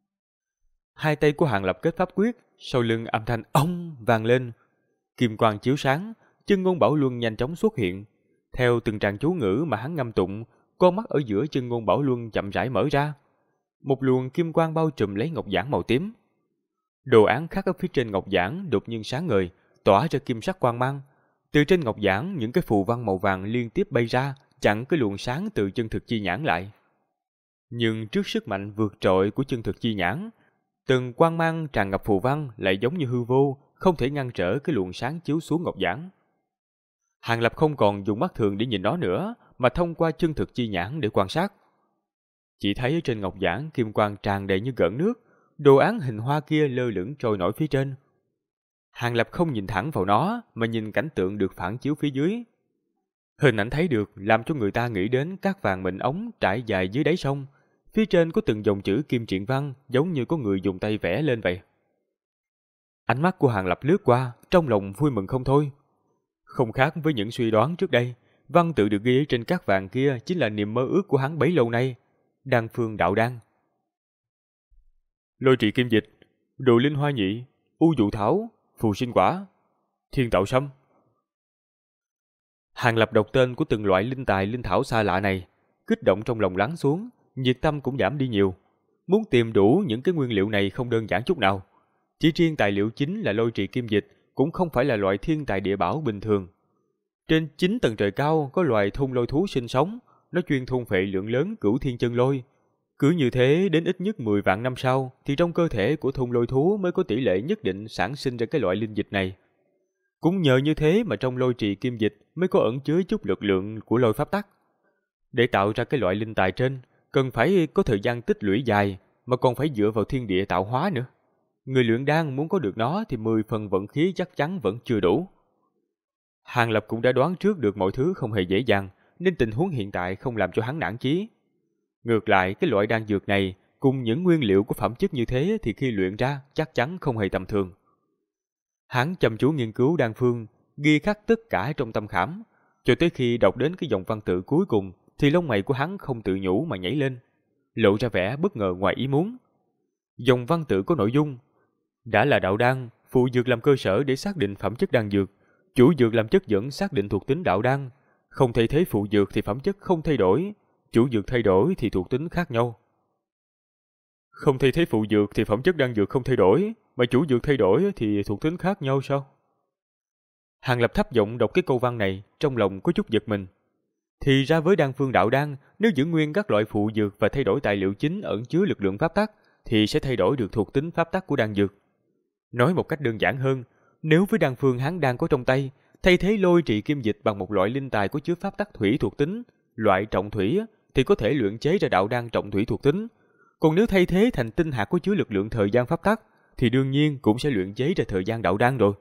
Hai tay của Hàng Lập kết pháp quyết, sau lưng âm thanh ong vang lên. Kim quang chiếu sáng, chân ngôn bảo luân nhanh chóng xuất hiện. Theo từng tràng chú ngữ mà hắn ngâm tụng, con mắt ở giữa chân ngôn bảo luân chậm rãi mở ra. Một luồng kim quang bao trùm lấy ngọc giản màu tím. Đồ án khắc ở phía trên ngọc giản đột nhiên sáng ngời, tỏa ra kim sắc quang mang. Từ trên ngọc giản những cái phù văn màu vàng liên tiếp bay ra, chặn cái luồng sáng từ chân thực chi nhãn lại. Nhưng trước sức mạnh vượt trội của chân thực chi nhãn, từng quang mang tràn ngập phù văn lại giống như hư vô, không thể ngăn trở cái luồng sáng chiếu xuống ngọc giản. Hàng Lập không còn dùng mắt thường để nhìn nó nữa, mà thông qua chân thực chi nhãn để quan sát. Chỉ thấy ở trên ngọc giản kim quang tràn đầy như gợn nước, đồ án hình hoa kia lơ lửng trôi nổi phía trên. Hàng Lập không nhìn thẳng vào nó mà nhìn cảnh tượng được phản chiếu phía dưới. Hình ảnh thấy được làm cho người ta nghĩ đến cát vàng mịn ống trải dài dưới đáy sông. Phía trên có từng dòng chữ kim triện văn giống như có người dùng tay vẽ lên vậy. Ánh mắt của Hàng Lập lướt qua, trong lòng vui mừng không thôi. Không khác với những suy đoán trước đây, văn tự được ghi trên cát vàng kia chính là niềm mơ ước của hắn bấy lâu nay. Đan phương đạo đan. Lôi trị kim dịch, đồ linh hoa nhị, u dụ thảo, phù sinh quả, thiên tạo sâm. Hàng Lập đọc tên của từng loại linh tài linh thảo xa lạ này, kích động trong lòng lắng xuống, nhiệt tâm cũng giảm đi nhiều. Muốn tìm đủ những cái nguyên liệu này không đơn giản chút nào. Chỉ riêng tài liệu chính là lôi trì kim dịch cũng không phải là loại thiên tài địa bảo bình thường. Trên 9 tầng trời cao có loài thôn lôi thú sinh sống, nó chuyên thôn phệ lượng lớn cửu thiên chân lôi. Cứ như thế đến ít nhất 10 vạn năm sau thì trong cơ thể của thôn lôi thú mới có tỷ lệ nhất định sản sinh ra cái loại linh dịch này. Cũng nhờ như thế mà trong lôi trì kim dịch mới có ẩn chứa chút lực lượng của lôi pháp tắc. Để tạo ra cái loại linh tài trên, cần phải có thời gian tích lũy dài, mà còn phải dựa vào thiên địa tạo hóa nữa. Người luyện đan muốn có được nó thì 10 phần vận khí chắc chắn vẫn chưa đủ. Hàng Lập cũng đã đoán trước được mọi thứ không hề dễ dàng, nên tình huống hiện tại không làm cho hắn nản chí. Ngược lại, cái loại đan dược này cùng những nguyên liệu có phẩm chất như thế thì khi luyện ra chắc chắn không hề tầm thường. Hắn chăm chú nghiên cứu đan phương, ghi khắc tất cả trong tâm khảm, cho tới khi đọc đến cái dòng văn tự cuối cùng thì lông mày của hắn không tự nhủ mà nhảy lên, lộ ra vẻ bất ngờ ngoài ý muốn. Dòng văn tự có nội dung: đã là đạo đan, phụ dược làm cơ sở để xác định phẩm chất đan dược, chủ dược làm chất dẫn xác định thuộc tính đạo đan, không thay thế phụ dược thì phẩm chất không thay đổi, chủ dược thay đổi thì thuộc tính khác nhau. Không thay thế phụ dược thì phẩm chất đan dược không thay đổi, mà chủ dược thay đổi thì thuộc tính khác nhau sao? Hàng Lập thấp giọng đọc cái câu văn này, trong lòng có chút giật mình. Thì ra với đan phương đạo đan, nếu giữ nguyên các loại phụ dược và thay đổi tài liệu chính ẩn chứa lực lượng pháp tắc, thì sẽ thay đổi được thuộc tính pháp tắc của đan dược. Nói một cách đơn giản hơn, nếu với đan phương hắn đang có trong tay, thay thế lôi trị kim dịch bằng một loại linh tài có chứa pháp tắc thủy thuộc tính, loại trọng thủy, thì có thể luyện chế ra đạo đan trọng thủy thuộc tính. Còn nếu thay thế thành tinh hạt có chứa lực lượng thời gian pháp tắc, thì đương nhiên cũng sẽ luyện chế ra thời gian đạo đan rồi.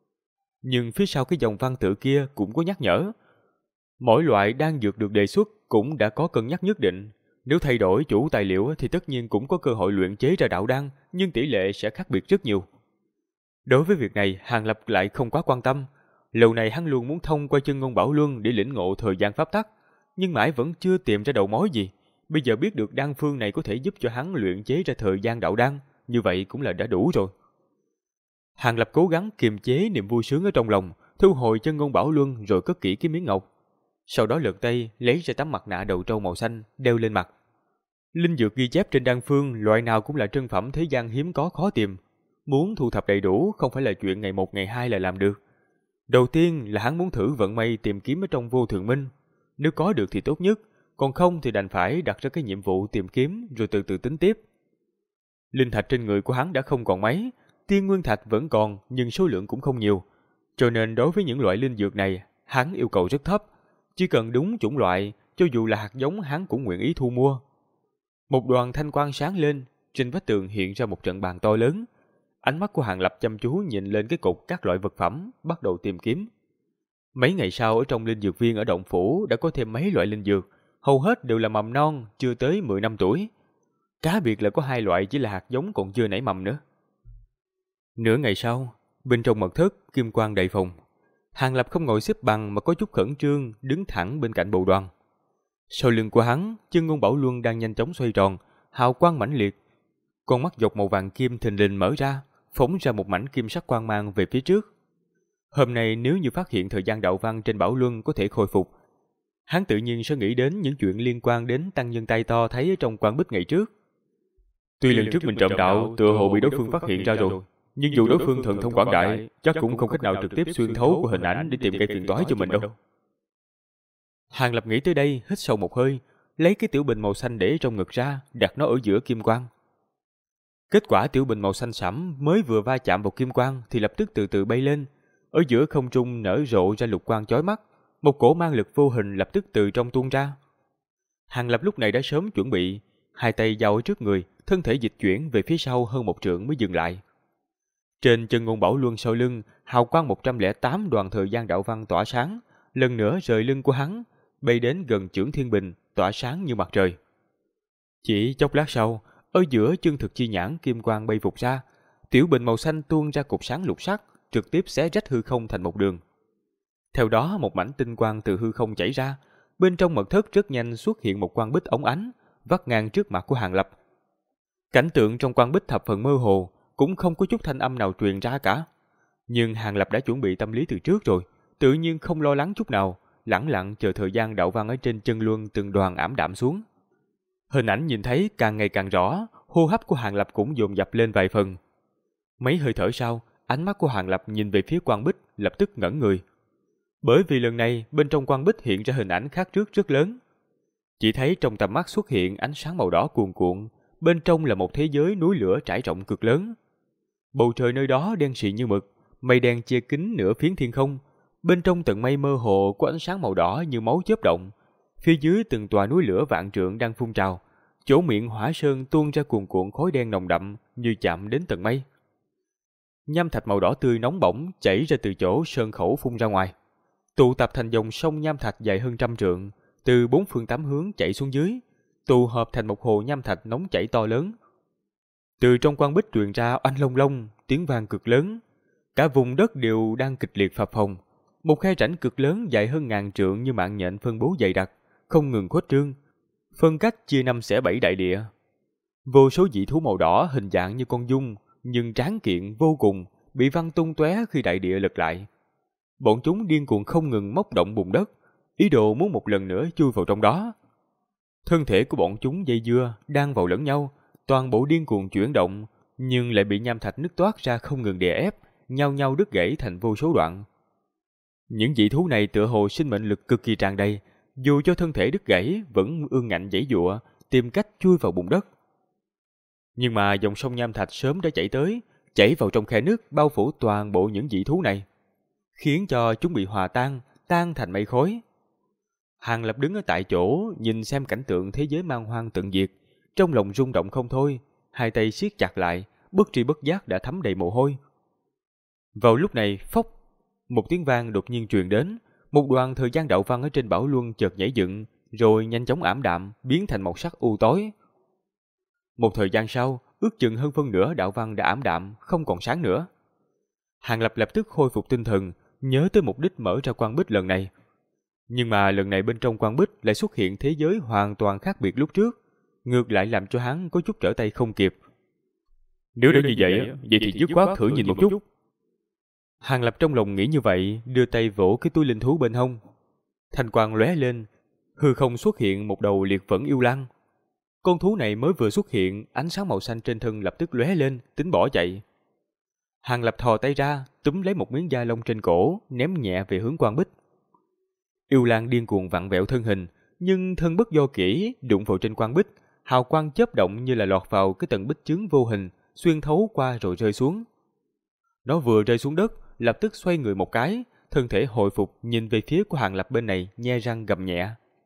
Nhưng phía sau cái dòng văn tự kia cũng có nhắc nhở. Mỗi loại đan dược được đề xuất cũng đã có cân nhắc nhất định. Nếu thay đổi chủ tài liệu thì tất nhiên cũng có cơ hội luyện chế ra đạo đan, nhưng tỷ lệ sẽ khác biệt rất nhiều. Đối với việc này, Hàng Lập lại không quá quan tâm. Lâu này hắn luôn muốn thông qua chân ngôn bảo luân để lĩnh ngộ thời gian pháp tắc, nhưng mãi vẫn chưa tìm ra đầu mối gì. Bây giờ biết được đan phương này có thể giúp cho hắn luyện chế ra thời gian đạo đan, như vậy cũng là đã đủ rồi. Hàng Lập cố gắng kiềm chế niềm vui sướng ở trong lòng, thu hồi chân ngôn bảo luân rồi cất kỹ cái miếng ngọc. Sau đó lật tay lấy ra tấm mặt nạ đầu trâu màu xanh đeo lên mặt. Linh dược ghi chép trên đan phương loại nào cũng là trân phẩm thế gian hiếm có khó tìm. Muốn thu thập đầy đủ không phải là chuyện ngày một ngày hai là làm được. Đầu tiên là hắn muốn thử vận may tìm kiếm ở trong vô thượng minh. Nếu có được thì tốt nhất, còn không thì đành phải đặt ra cái nhiệm vụ tìm kiếm rồi từ từ tính tiếp. Linh thạch trên người của hắn đã không còn mấy, tiên nguyên thạch vẫn còn nhưng số lượng cũng không nhiều. Cho nên đối với những loại linh dược này, hắn yêu cầu rất thấp. Chỉ cần đúng chủng loại, cho dù là hạt giống hắn cũng nguyện ý thu mua. Một đoàn thanh quang sáng lên, trên vách tường hiện ra một trận bàn to lớn. Ánh mắt của Hàng Lập chăm chú nhìn lên cái cột các loại vật phẩm, bắt đầu tìm kiếm. Mấy ngày sau ở trong linh dược viên ở động phủ đã có thêm mấy loại linh dược, hầu hết đều là mầm non, chưa tới 10 năm tuổi. Cá biệt là có 2 loại chỉ là hạt giống còn chưa nảy mầm nữa. Nửa ngày sau, bên trong mật thất, kim quang đầy phòng. Hàng Lập không ngồi xếp bằng mà có chút khẩn trương, đứng thẳng bên cạnh bồ đoàn. Sau lưng của hắn, chân ngôn bảo luân đang nhanh chóng xoay tròn, hào quang mãnh liệt. Con mắt dọc màu vàng kim thình lình mở ra, phóng ra một mảnh kim sắc quang mang về phía trước. Hôm nay nếu như phát hiện thời gian đạo văn trên bảo luân có thể khôi phục, hắn tự nhiên sẽ nghĩ đến những chuyện liên quan đến tăng nhân tay to thấy trong quang bích ngày trước. Tuy lần trước mình trộm đạo tựa hồ bị đối phương phát hiện ra rồi, nhưng dù đối phương thần thông quảng đại, chắc cũng không cách nào trực tiếp xuyên thấu của hình ảnh để tìm gây phiền toái cho mình đâu. Hàng Lập nghĩ tới đây, hít sâu một hơi, lấy cái tiểu bình màu xanh để trong ngực ra, đặt nó ở giữa kim quang. Kết quả tiểu bình màu xanh sẫm mới vừa va chạm vào kim quang thì lập tức từ từ bay lên, ở giữa không trung nở rộ ra lục quang chói mắt, một cổ mang lực vô hình lập tức từ trong tuôn ra. Hàng Lập lúc này đã sớm chuẩn bị, hai tay giao ở trước người, thân thể dịch chuyển về phía sau hơn 1 trượng mới dừng lại. Trên chân ngôn Bảo Luân sau lưng, hào quang 108 đoàn thời gian đạo văn tỏa sáng, lần nữa rời lưng của hắn, bay đến gần chưởng thiên bình, tỏa sáng như mặt trời. Chỉ chốc lát sau, ở giữa chân thực chi nhãn kim quang bay vụt ra, tiểu bình màu xanh tuôn ra cột sáng lục sắc, trực tiếp xé rách hư không thành một đường. Theo đó, một mảnh tinh quang từ hư không chảy ra, bên trong mật thất rất nhanh xuất hiện một quang bích óng ánh, vắt ngang trước mặt của Hàng Lập. Cảnh tượng trong quang bích thập phần mơ hồ, cũng không có chút thanh âm nào truyền ra cả. Nhưng Hàng Lập đã chuẩn bị tâm lý từ trước rồi, tự nhiên không lo lắng chút nào, lẳng lặng chờ thời gian đạo văn ở trên chân luân từng đoàn ảm đạm xuống. Hình ảnh nhìn thấy càng ngày càng rõ, hô hấp của Hàng Lập cũng dồn dập lên vài phần. Mấy hơi thở sau, ánh mắt của Hàng Lập nhìn về phía quang bích, lập tức ngẩn người. Bởi vì lần này bên trong quang bích hiện ra hình ảnh khác trước rất lớn. Chỉ thấy trong tầm mắt xuất hiện ánh sáng màu đỏ cuồn cuộn, bên trong là một thế giới núi lửa trải rộng cực lớn. Bầu trời nơi đó đen sì như mực, mây đen che kín nửa phiến thiên không, bên trong tầng mây mơ hồ có ánh sáng màu đỏ như máu chớp động. Phía dưới từng tòa núi lửa vạn trượng đang phun trào, chỗ miệng hỏa sơn tuôn ra cuồn cuộn khói đen nồng đậm như chạm đến tầng mây. Nham thạch màu đỏ tươi nóng bỏng chảy ra từ chỗ sơn khẩu phun ra ngoài, tụ tập thành dòng sông nham thạch dài hơn 100 trượng, từ 4 phương 8 hướng chảy xuống dưới, tụ hợp thành một hồ nham thạch nóng chảy to lớn. Từ trong quang bích truyền ra oanh long long, tiếng vang cực lớn. Cả vùng đất đều đang kịch liệt phập phồng. Một khe rãnh cực lớn dài hơn 1000 trượng như mạng nhện phân bố dày đặc, không ngừng khuếch trương, phân cách chia 5 xẻ 7 đại địa. Vô số dị thú màu đỏ hình dạng như con giun, nhưng tráng kiện vô cùng, bị văng tung tóe khi đại địa lật lại. Bọn chúng điên cuồng không ngừng móc động bùn đất, ý đồ muốn một lần nữa chui vào trong đó. Thân thể của bọn chúng dây dưa, đan vào lẫn nhau, toàn bộ điên cuồng chuyển động, nhưng lại bị nham thạch nứt toát ra không ngừng đè ép, nhau nhau đứt gãy thành vô số đoạn. Những dị thú này tựa hồ sinh mệnh lực cực kỳ tràn đầy, dù cho thân thể đứt gãy vẫn ương ngạnh giãy giụa, tìm cách chui vào bùn đất. Nhưng mà dòng sông nham thạch sớm đã chảy tới, chảy vào trong khe nước bao phủ toàn bộ những dị thú này, khiến cho chúng bị hòa tan thành mây khói. Hàng Lập đứng ở tại chỗ, nhìn xem cảnh tượng thế giới man hoang tận diệt, trong lòng rung động không thôi, hai tay siết chặt lại, bất tri bất giác đã thấm đầy mồ hôi. Vào lúc này, phốc, một tiếng vang đột nhiên truyền đến, một đoàn thời gian đạo văn ở trên bảo luân chợt nhảy dựng, rồi nhanh chóng ảm đạm, biến thành màu sắc u tối. Một thời gian sau, ước chừng hơn phân nửa đạo văn đã ảm đạm, không còn sáng nữa. Hàng Lập lập tức khôi phục tinh thần, nhớ tới mục đích mở ra quang bích lần này. Nhưng mà lần này bên trong quang bích lại xuất hiện thế giới hoàn toàn khác biệt lúc trước, ngược lại làm cho hắn có chút trở tay không kịp. Nếu đã như vậy thì dứt khoát thử nhìn một chút. Hàng Lập trong lòng nghĩ như vậy, đưa tay vỗ cái túi linh thú bên hông. Thanh quang lóe lên, hư không xuất hiện một đầu liệt phẫn yêu lang. Con thú này mới vừa xuất hiện, ánh sáng màu xanh trên thân lập tức lóe lên, tính bỏ chạy. Hàng Lập thò tay ra, túm lấy một miếng da lông trên cổ, ném nhẹ về hướng quang bích. Yêu lang điên cuồng vặn vẹo thân hình, nhưng thân bất do kỹ, đụng vào trên quang bích, hào quang chớp động như là lọt vào cái tầng bích chướng vô hình, xuyên thấu qua rồi rơi xuống. Nó vừa rơi xuống đất, lập tức xoay người một cái, thân thể hồi phục nhìn về phía của Hàng Lập bên này, nhe răng gầm nhẹ.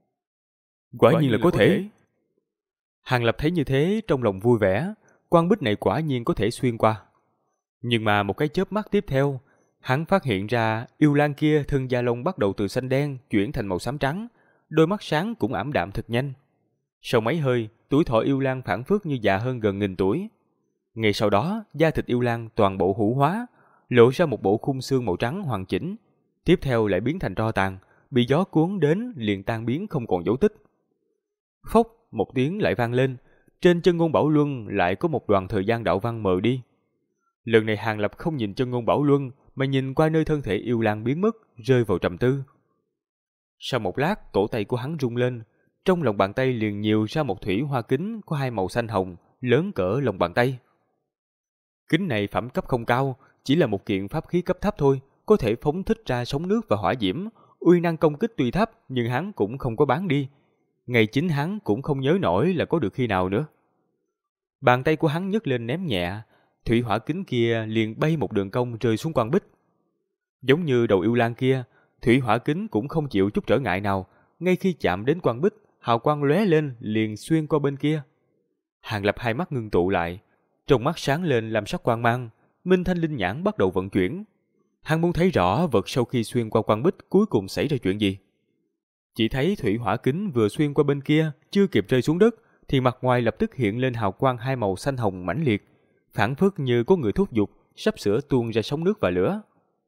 Quả nhiên là có thể. Hàng Lập thấy như thế, trong lòng vui vẻ, quang bích này quả nhiên có thể xuyên qua. Nhưng mà một cái chớp mắt tiếp theo, hắn phát hiện ra yêu lang kia thân da lông bắt đầu từ xanh đen chuyển thành màu xám trắng, đôi mắt sáng cũng ảm đạm thật nhanh. Sau mấy hơi, tuổi thọ yêu lang phảng phất như già hơn gần 1000 tuổi. Ngay sau đó, da thịt yêu lang toàn bộ hủ hóa, lộ ra một bộ khung xương màu trắng hoàn chỉnh. Tiếp theo lại biến thành tro tàn, bị gió cuốn đến liền tan biến không còn dấu tích. Phốc, một tiếng lại vang lên, trên chân ngôn Bảo Luân lại có một đoàn thời gian đạo văn mờ đi. Lần này Hàng Lập không nhìn chân ngôn Bảo Luân, mà nhìn qua nơi thân thể yêu lang biến mất, rơi vào trầm tư. Sau một lát, cổ tay của hắn rung lên, trong lòng bàn tay liền nhiều ra một thủy hoa kính có hai màu xanh hồng, lớn cỡ lòng bàn tay. Kính này phẩm cấp không cao, chỉ là một kiện pháp khí cấp thấp thôi, có thể phóng thích ra sóng nước và hỏa diễm, uy năng công kích tuy thấp nhưng hắn cũng không có bán đi. Ngay chính hắn cũng không nhớ nổi là có được khi nào nữa. Bàn tay của hắn nhấc lên ném nhẹ, thủy hỏa kính kia liền bay một đường cong rơi xuống quang bích. Giống như đầu yêu lang kia, thủy hỏa kính cũng không chịu chút trở ngại nào, ngay khi chạm đến quang bích, hào quang lóe lên liền xuyên qua bên kia. Hàng Lập hai mắt ngưng tụ lại, trong mắt sáng lên làm sắc quang mang, Minh Thanh linh nhãn bắt đầu vận chuyển. Hắn muốn thấy rõ vật sau khi xuyên qua quan bích cuối cùng xảy ra chuyện gì. Chỉ thấy thủy hỏa kính vừa xuyên qua bên kia, chưa kịp rơi xuống đất, thì mặt ngoài lập tức hiện lên hào quang hai màu xanh hồng mãnh liệt, phảng phất như có người thúc giục, sắp sửa tuôn ra sóng nước và lửa.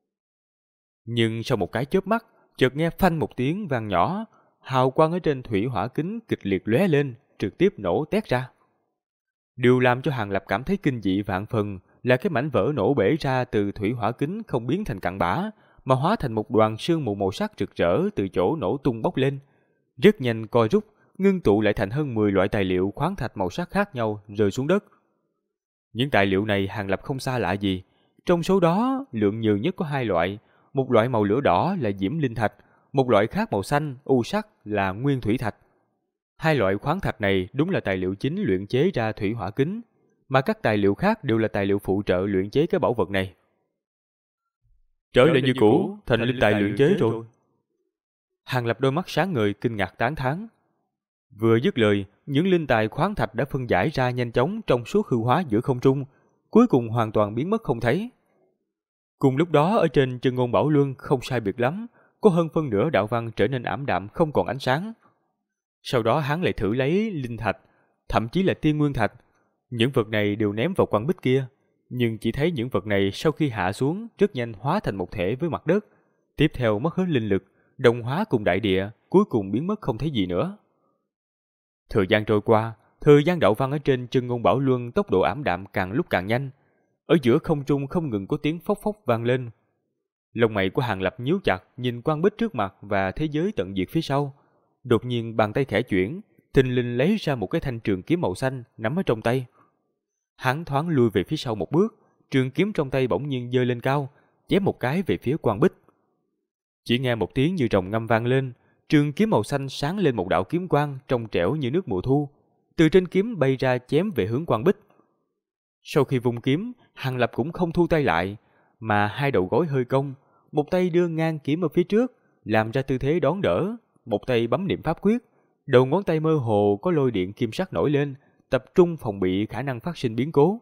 Nhưng sau một cái chớp mắt, chợt nghe phanh một tiếng vang nhỏ, hào quang ở trên thủy hỏa kính kịch liệt lóe lên, trực tiếp nổ tét ra. Điều làm cho Hàng Lập cảm thấy kinh dị vạn phần là cái mảnh vỡ nổ bể ra từ thủy hỏa kính không biến thành cặn bã, mà hóa thành một đoàn sương mù màu sắc rực rỡ từ chỗ nổ tung bốc lên. Rất nhanh co rút, ngưng tụ lại thành hơn 10 loại tài liệu khoáng thạch màu sắc khác nhau rơi xuống đất. Những tài liệu này Hàng Lập không xa lạ gì. Trong số đó, lượng nhiều nhất có 2 loại. Một loại màu lửa đỏ là diễm linh thạch, một loại khác màu xanh, u sắc là nguyên thủy thạch. 2 loại khoáng thạch này đúng là tài liệu chính luyện chế ra thủy hỏa kính, mà các tài liệu khác đều là tài liệu phụ trợ luyện chế cái bảo vật này. Trở lại như cũ, thành linh tài luyện chế rồi. Hàng Lập đôi mắt sáng ngời kinh ngạc tán thán. Vừa dứt lời, những linh tài khoáng thạch đã phân giải ra nhanh chóng trong suốt hư hóa giữa không trung, cuối cùng hoàn toàn biến mất không thấy. Cùng lúc đó ở trên chân ngôn bảo luân không sai biệt lắm, có hơn phân nửa đạo văn trở nên ảm đạm không còn ánh sáng. Sau đó hắn lại thử lấy linh thạch, thậm chí là tiên nguyên thạch. Những vật này đều ném vào quan bích kia, nhưng chỉ thấy những vật này sau khi hạ xuống rất nhanh hóa thành một thể với mặt đất, tiếp theo mất hết linh lực, đồng hóa cùng đại địa, cuối cùng biến mất không thấy gì nữa. Thời gian trôi qua, thời gian đạo văn ở trên chân ngôn bảo luân tốc độ ảm đạm càng lúc càng nhanh. Ở giữa không trung không ngừng có tiếng phốc phốc vang lên. Lông mày của Hàng Lập nhíu chặt nhìn quan bích trước mặt và thế giới tận diệt phía sau. Đột nhiên bàn tay khẽ chuyển, thình lình lấy ra một cái thanh trường kiếm màu xanh nắm ở trong tay. Hắn thoáng lui về phía sau một bước, trường kiếm trong tay bỗng nhiên giơ lên cao, chém một cái về phía quan bích. Chỉ nghe một tiếng như rồng ngâm vang lên, trường kiếm màu xanh sáng lên một đạo kiếm quang trong trẻo như nước mùa thu, từ trên kiếm bay ra chém về hướng quan bích. Sau khi vung kiếm, Hàng Lập cũng không thu tay lại, mà hai đầu gối hơi cong, một tay đưa ngang kiếm ở phía trước, làm ra tư thế đón đỡ, một tay bấm niệm pháp quyết, đầu ngón tay mơ hồ có lôi điện kim sắc nổi lên, tập trung phòng bị khả năng phát sinh biến cố.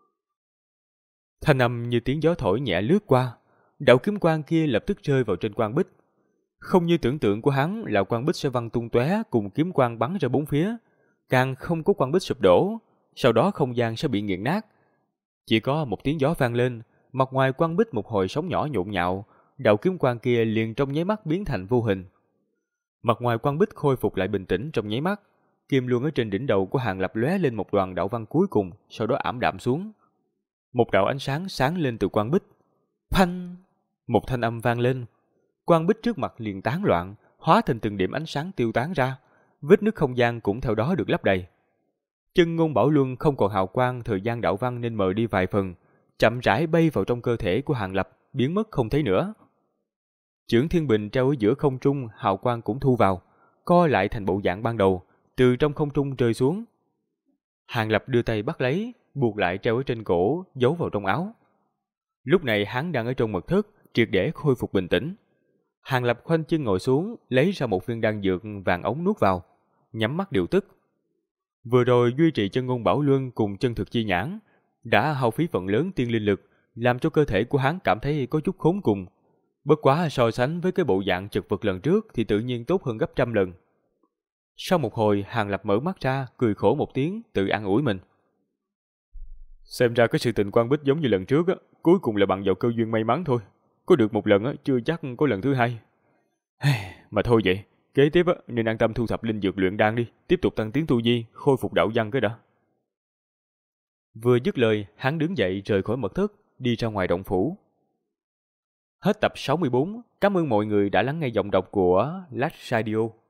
Thanh âm như tiếng gió thổi nhẹ lướt qua, đạo kiếm quang kia lập tức rơi vào trên quan bích. Không như tưởng tượng của hắn là quan bích sẽ văng tung tóe cùng kiếm quang bắn ra bốn phía, càng không có quan bích sụp đổ, sau đó không gian sẽ bị nghiền nát. Chỉ có một tiếng gió vang lên, mặt ngoài quan bích một hồi sóng nhỏ nhộn nhạo, đạo kiếm quang kia liền trong nháy mắt biến thành vô hình. Mặt ngoài quan bích khôi phục lại bình tĩnh trong nháy mắt, kim luân ở trên đỉnh đầu của Hàng Lập lóe lên một đoàn đạo văn cuối cùng, sau đó ảm đạm xuống. Một đạo ánh sáng sáng lên từ quan bích. Phanh! Một thanh âm vang lên. Quan bích trước mặt liền tán loạn, hóa thành từng điểm ánh sáng tiêu tán ra. Vết nứt không gian cũng theo đó được lấp đầy. Chân ngôn bảo luân không còn hào quang thời gian đạo văn nên mờ đi vài phần, chậm rãi bay vào trong cơ thể của Hàng Lập, biến mất không thấy nữa. Chưởng thiên bình treo ở giữa không trung, hào quang cũng thu vào, co lại thành bộ dạng ban đầu, từ trong không trung rơi xuống. Hàng Lập đưa tay bắt lấy, buộc lại treo ở trên cổ, giấu vào trong áo. Lúc này hắn đang ở trong mật thất, triệt để khôi phục bình tĩnh. Hàng Lập khoanh chân ngồi xuống, lấy ra một viên đan dược vàng ống nuốt vào, nhắm mắt điều tức. Vừa rồi duy trì chân ngôn bảo luân cùng chân thực chi nhãn đã hao phí phần lớn tiên linh lực, làm cho cơ thể của hắn cảm thấy có chút khốn cùng. Bất quá so sánh với cái bộ dạng chật vật lần trước thì tự nhiên tốt hơn gấp trăm lần. Sau một hồi, Hàng Lập mở mắt ra, cười khổ một tiếng, tự an ủi mình. Xem ra cái sự tình quan bích giống như lần trước á, cuối cùng là bằng vào cơ duyên may mắn thôi. Có được một lần á, chưa chắc có lần thứ hai. Mà thôi vậy, kế tiếp á, nên an tâm thu thập linh dược luyện đan đi, tiếp tục tăng tiến tu vi, khôi phục đạo văn cái đã. Vừa dứt lời, hắn đứng dậy rời khỏi mật thất, đi ra ngoài động phủ. Hết tập 64, cảm ơn mọi người đã lắng nghe giọng đọc của Last Radio.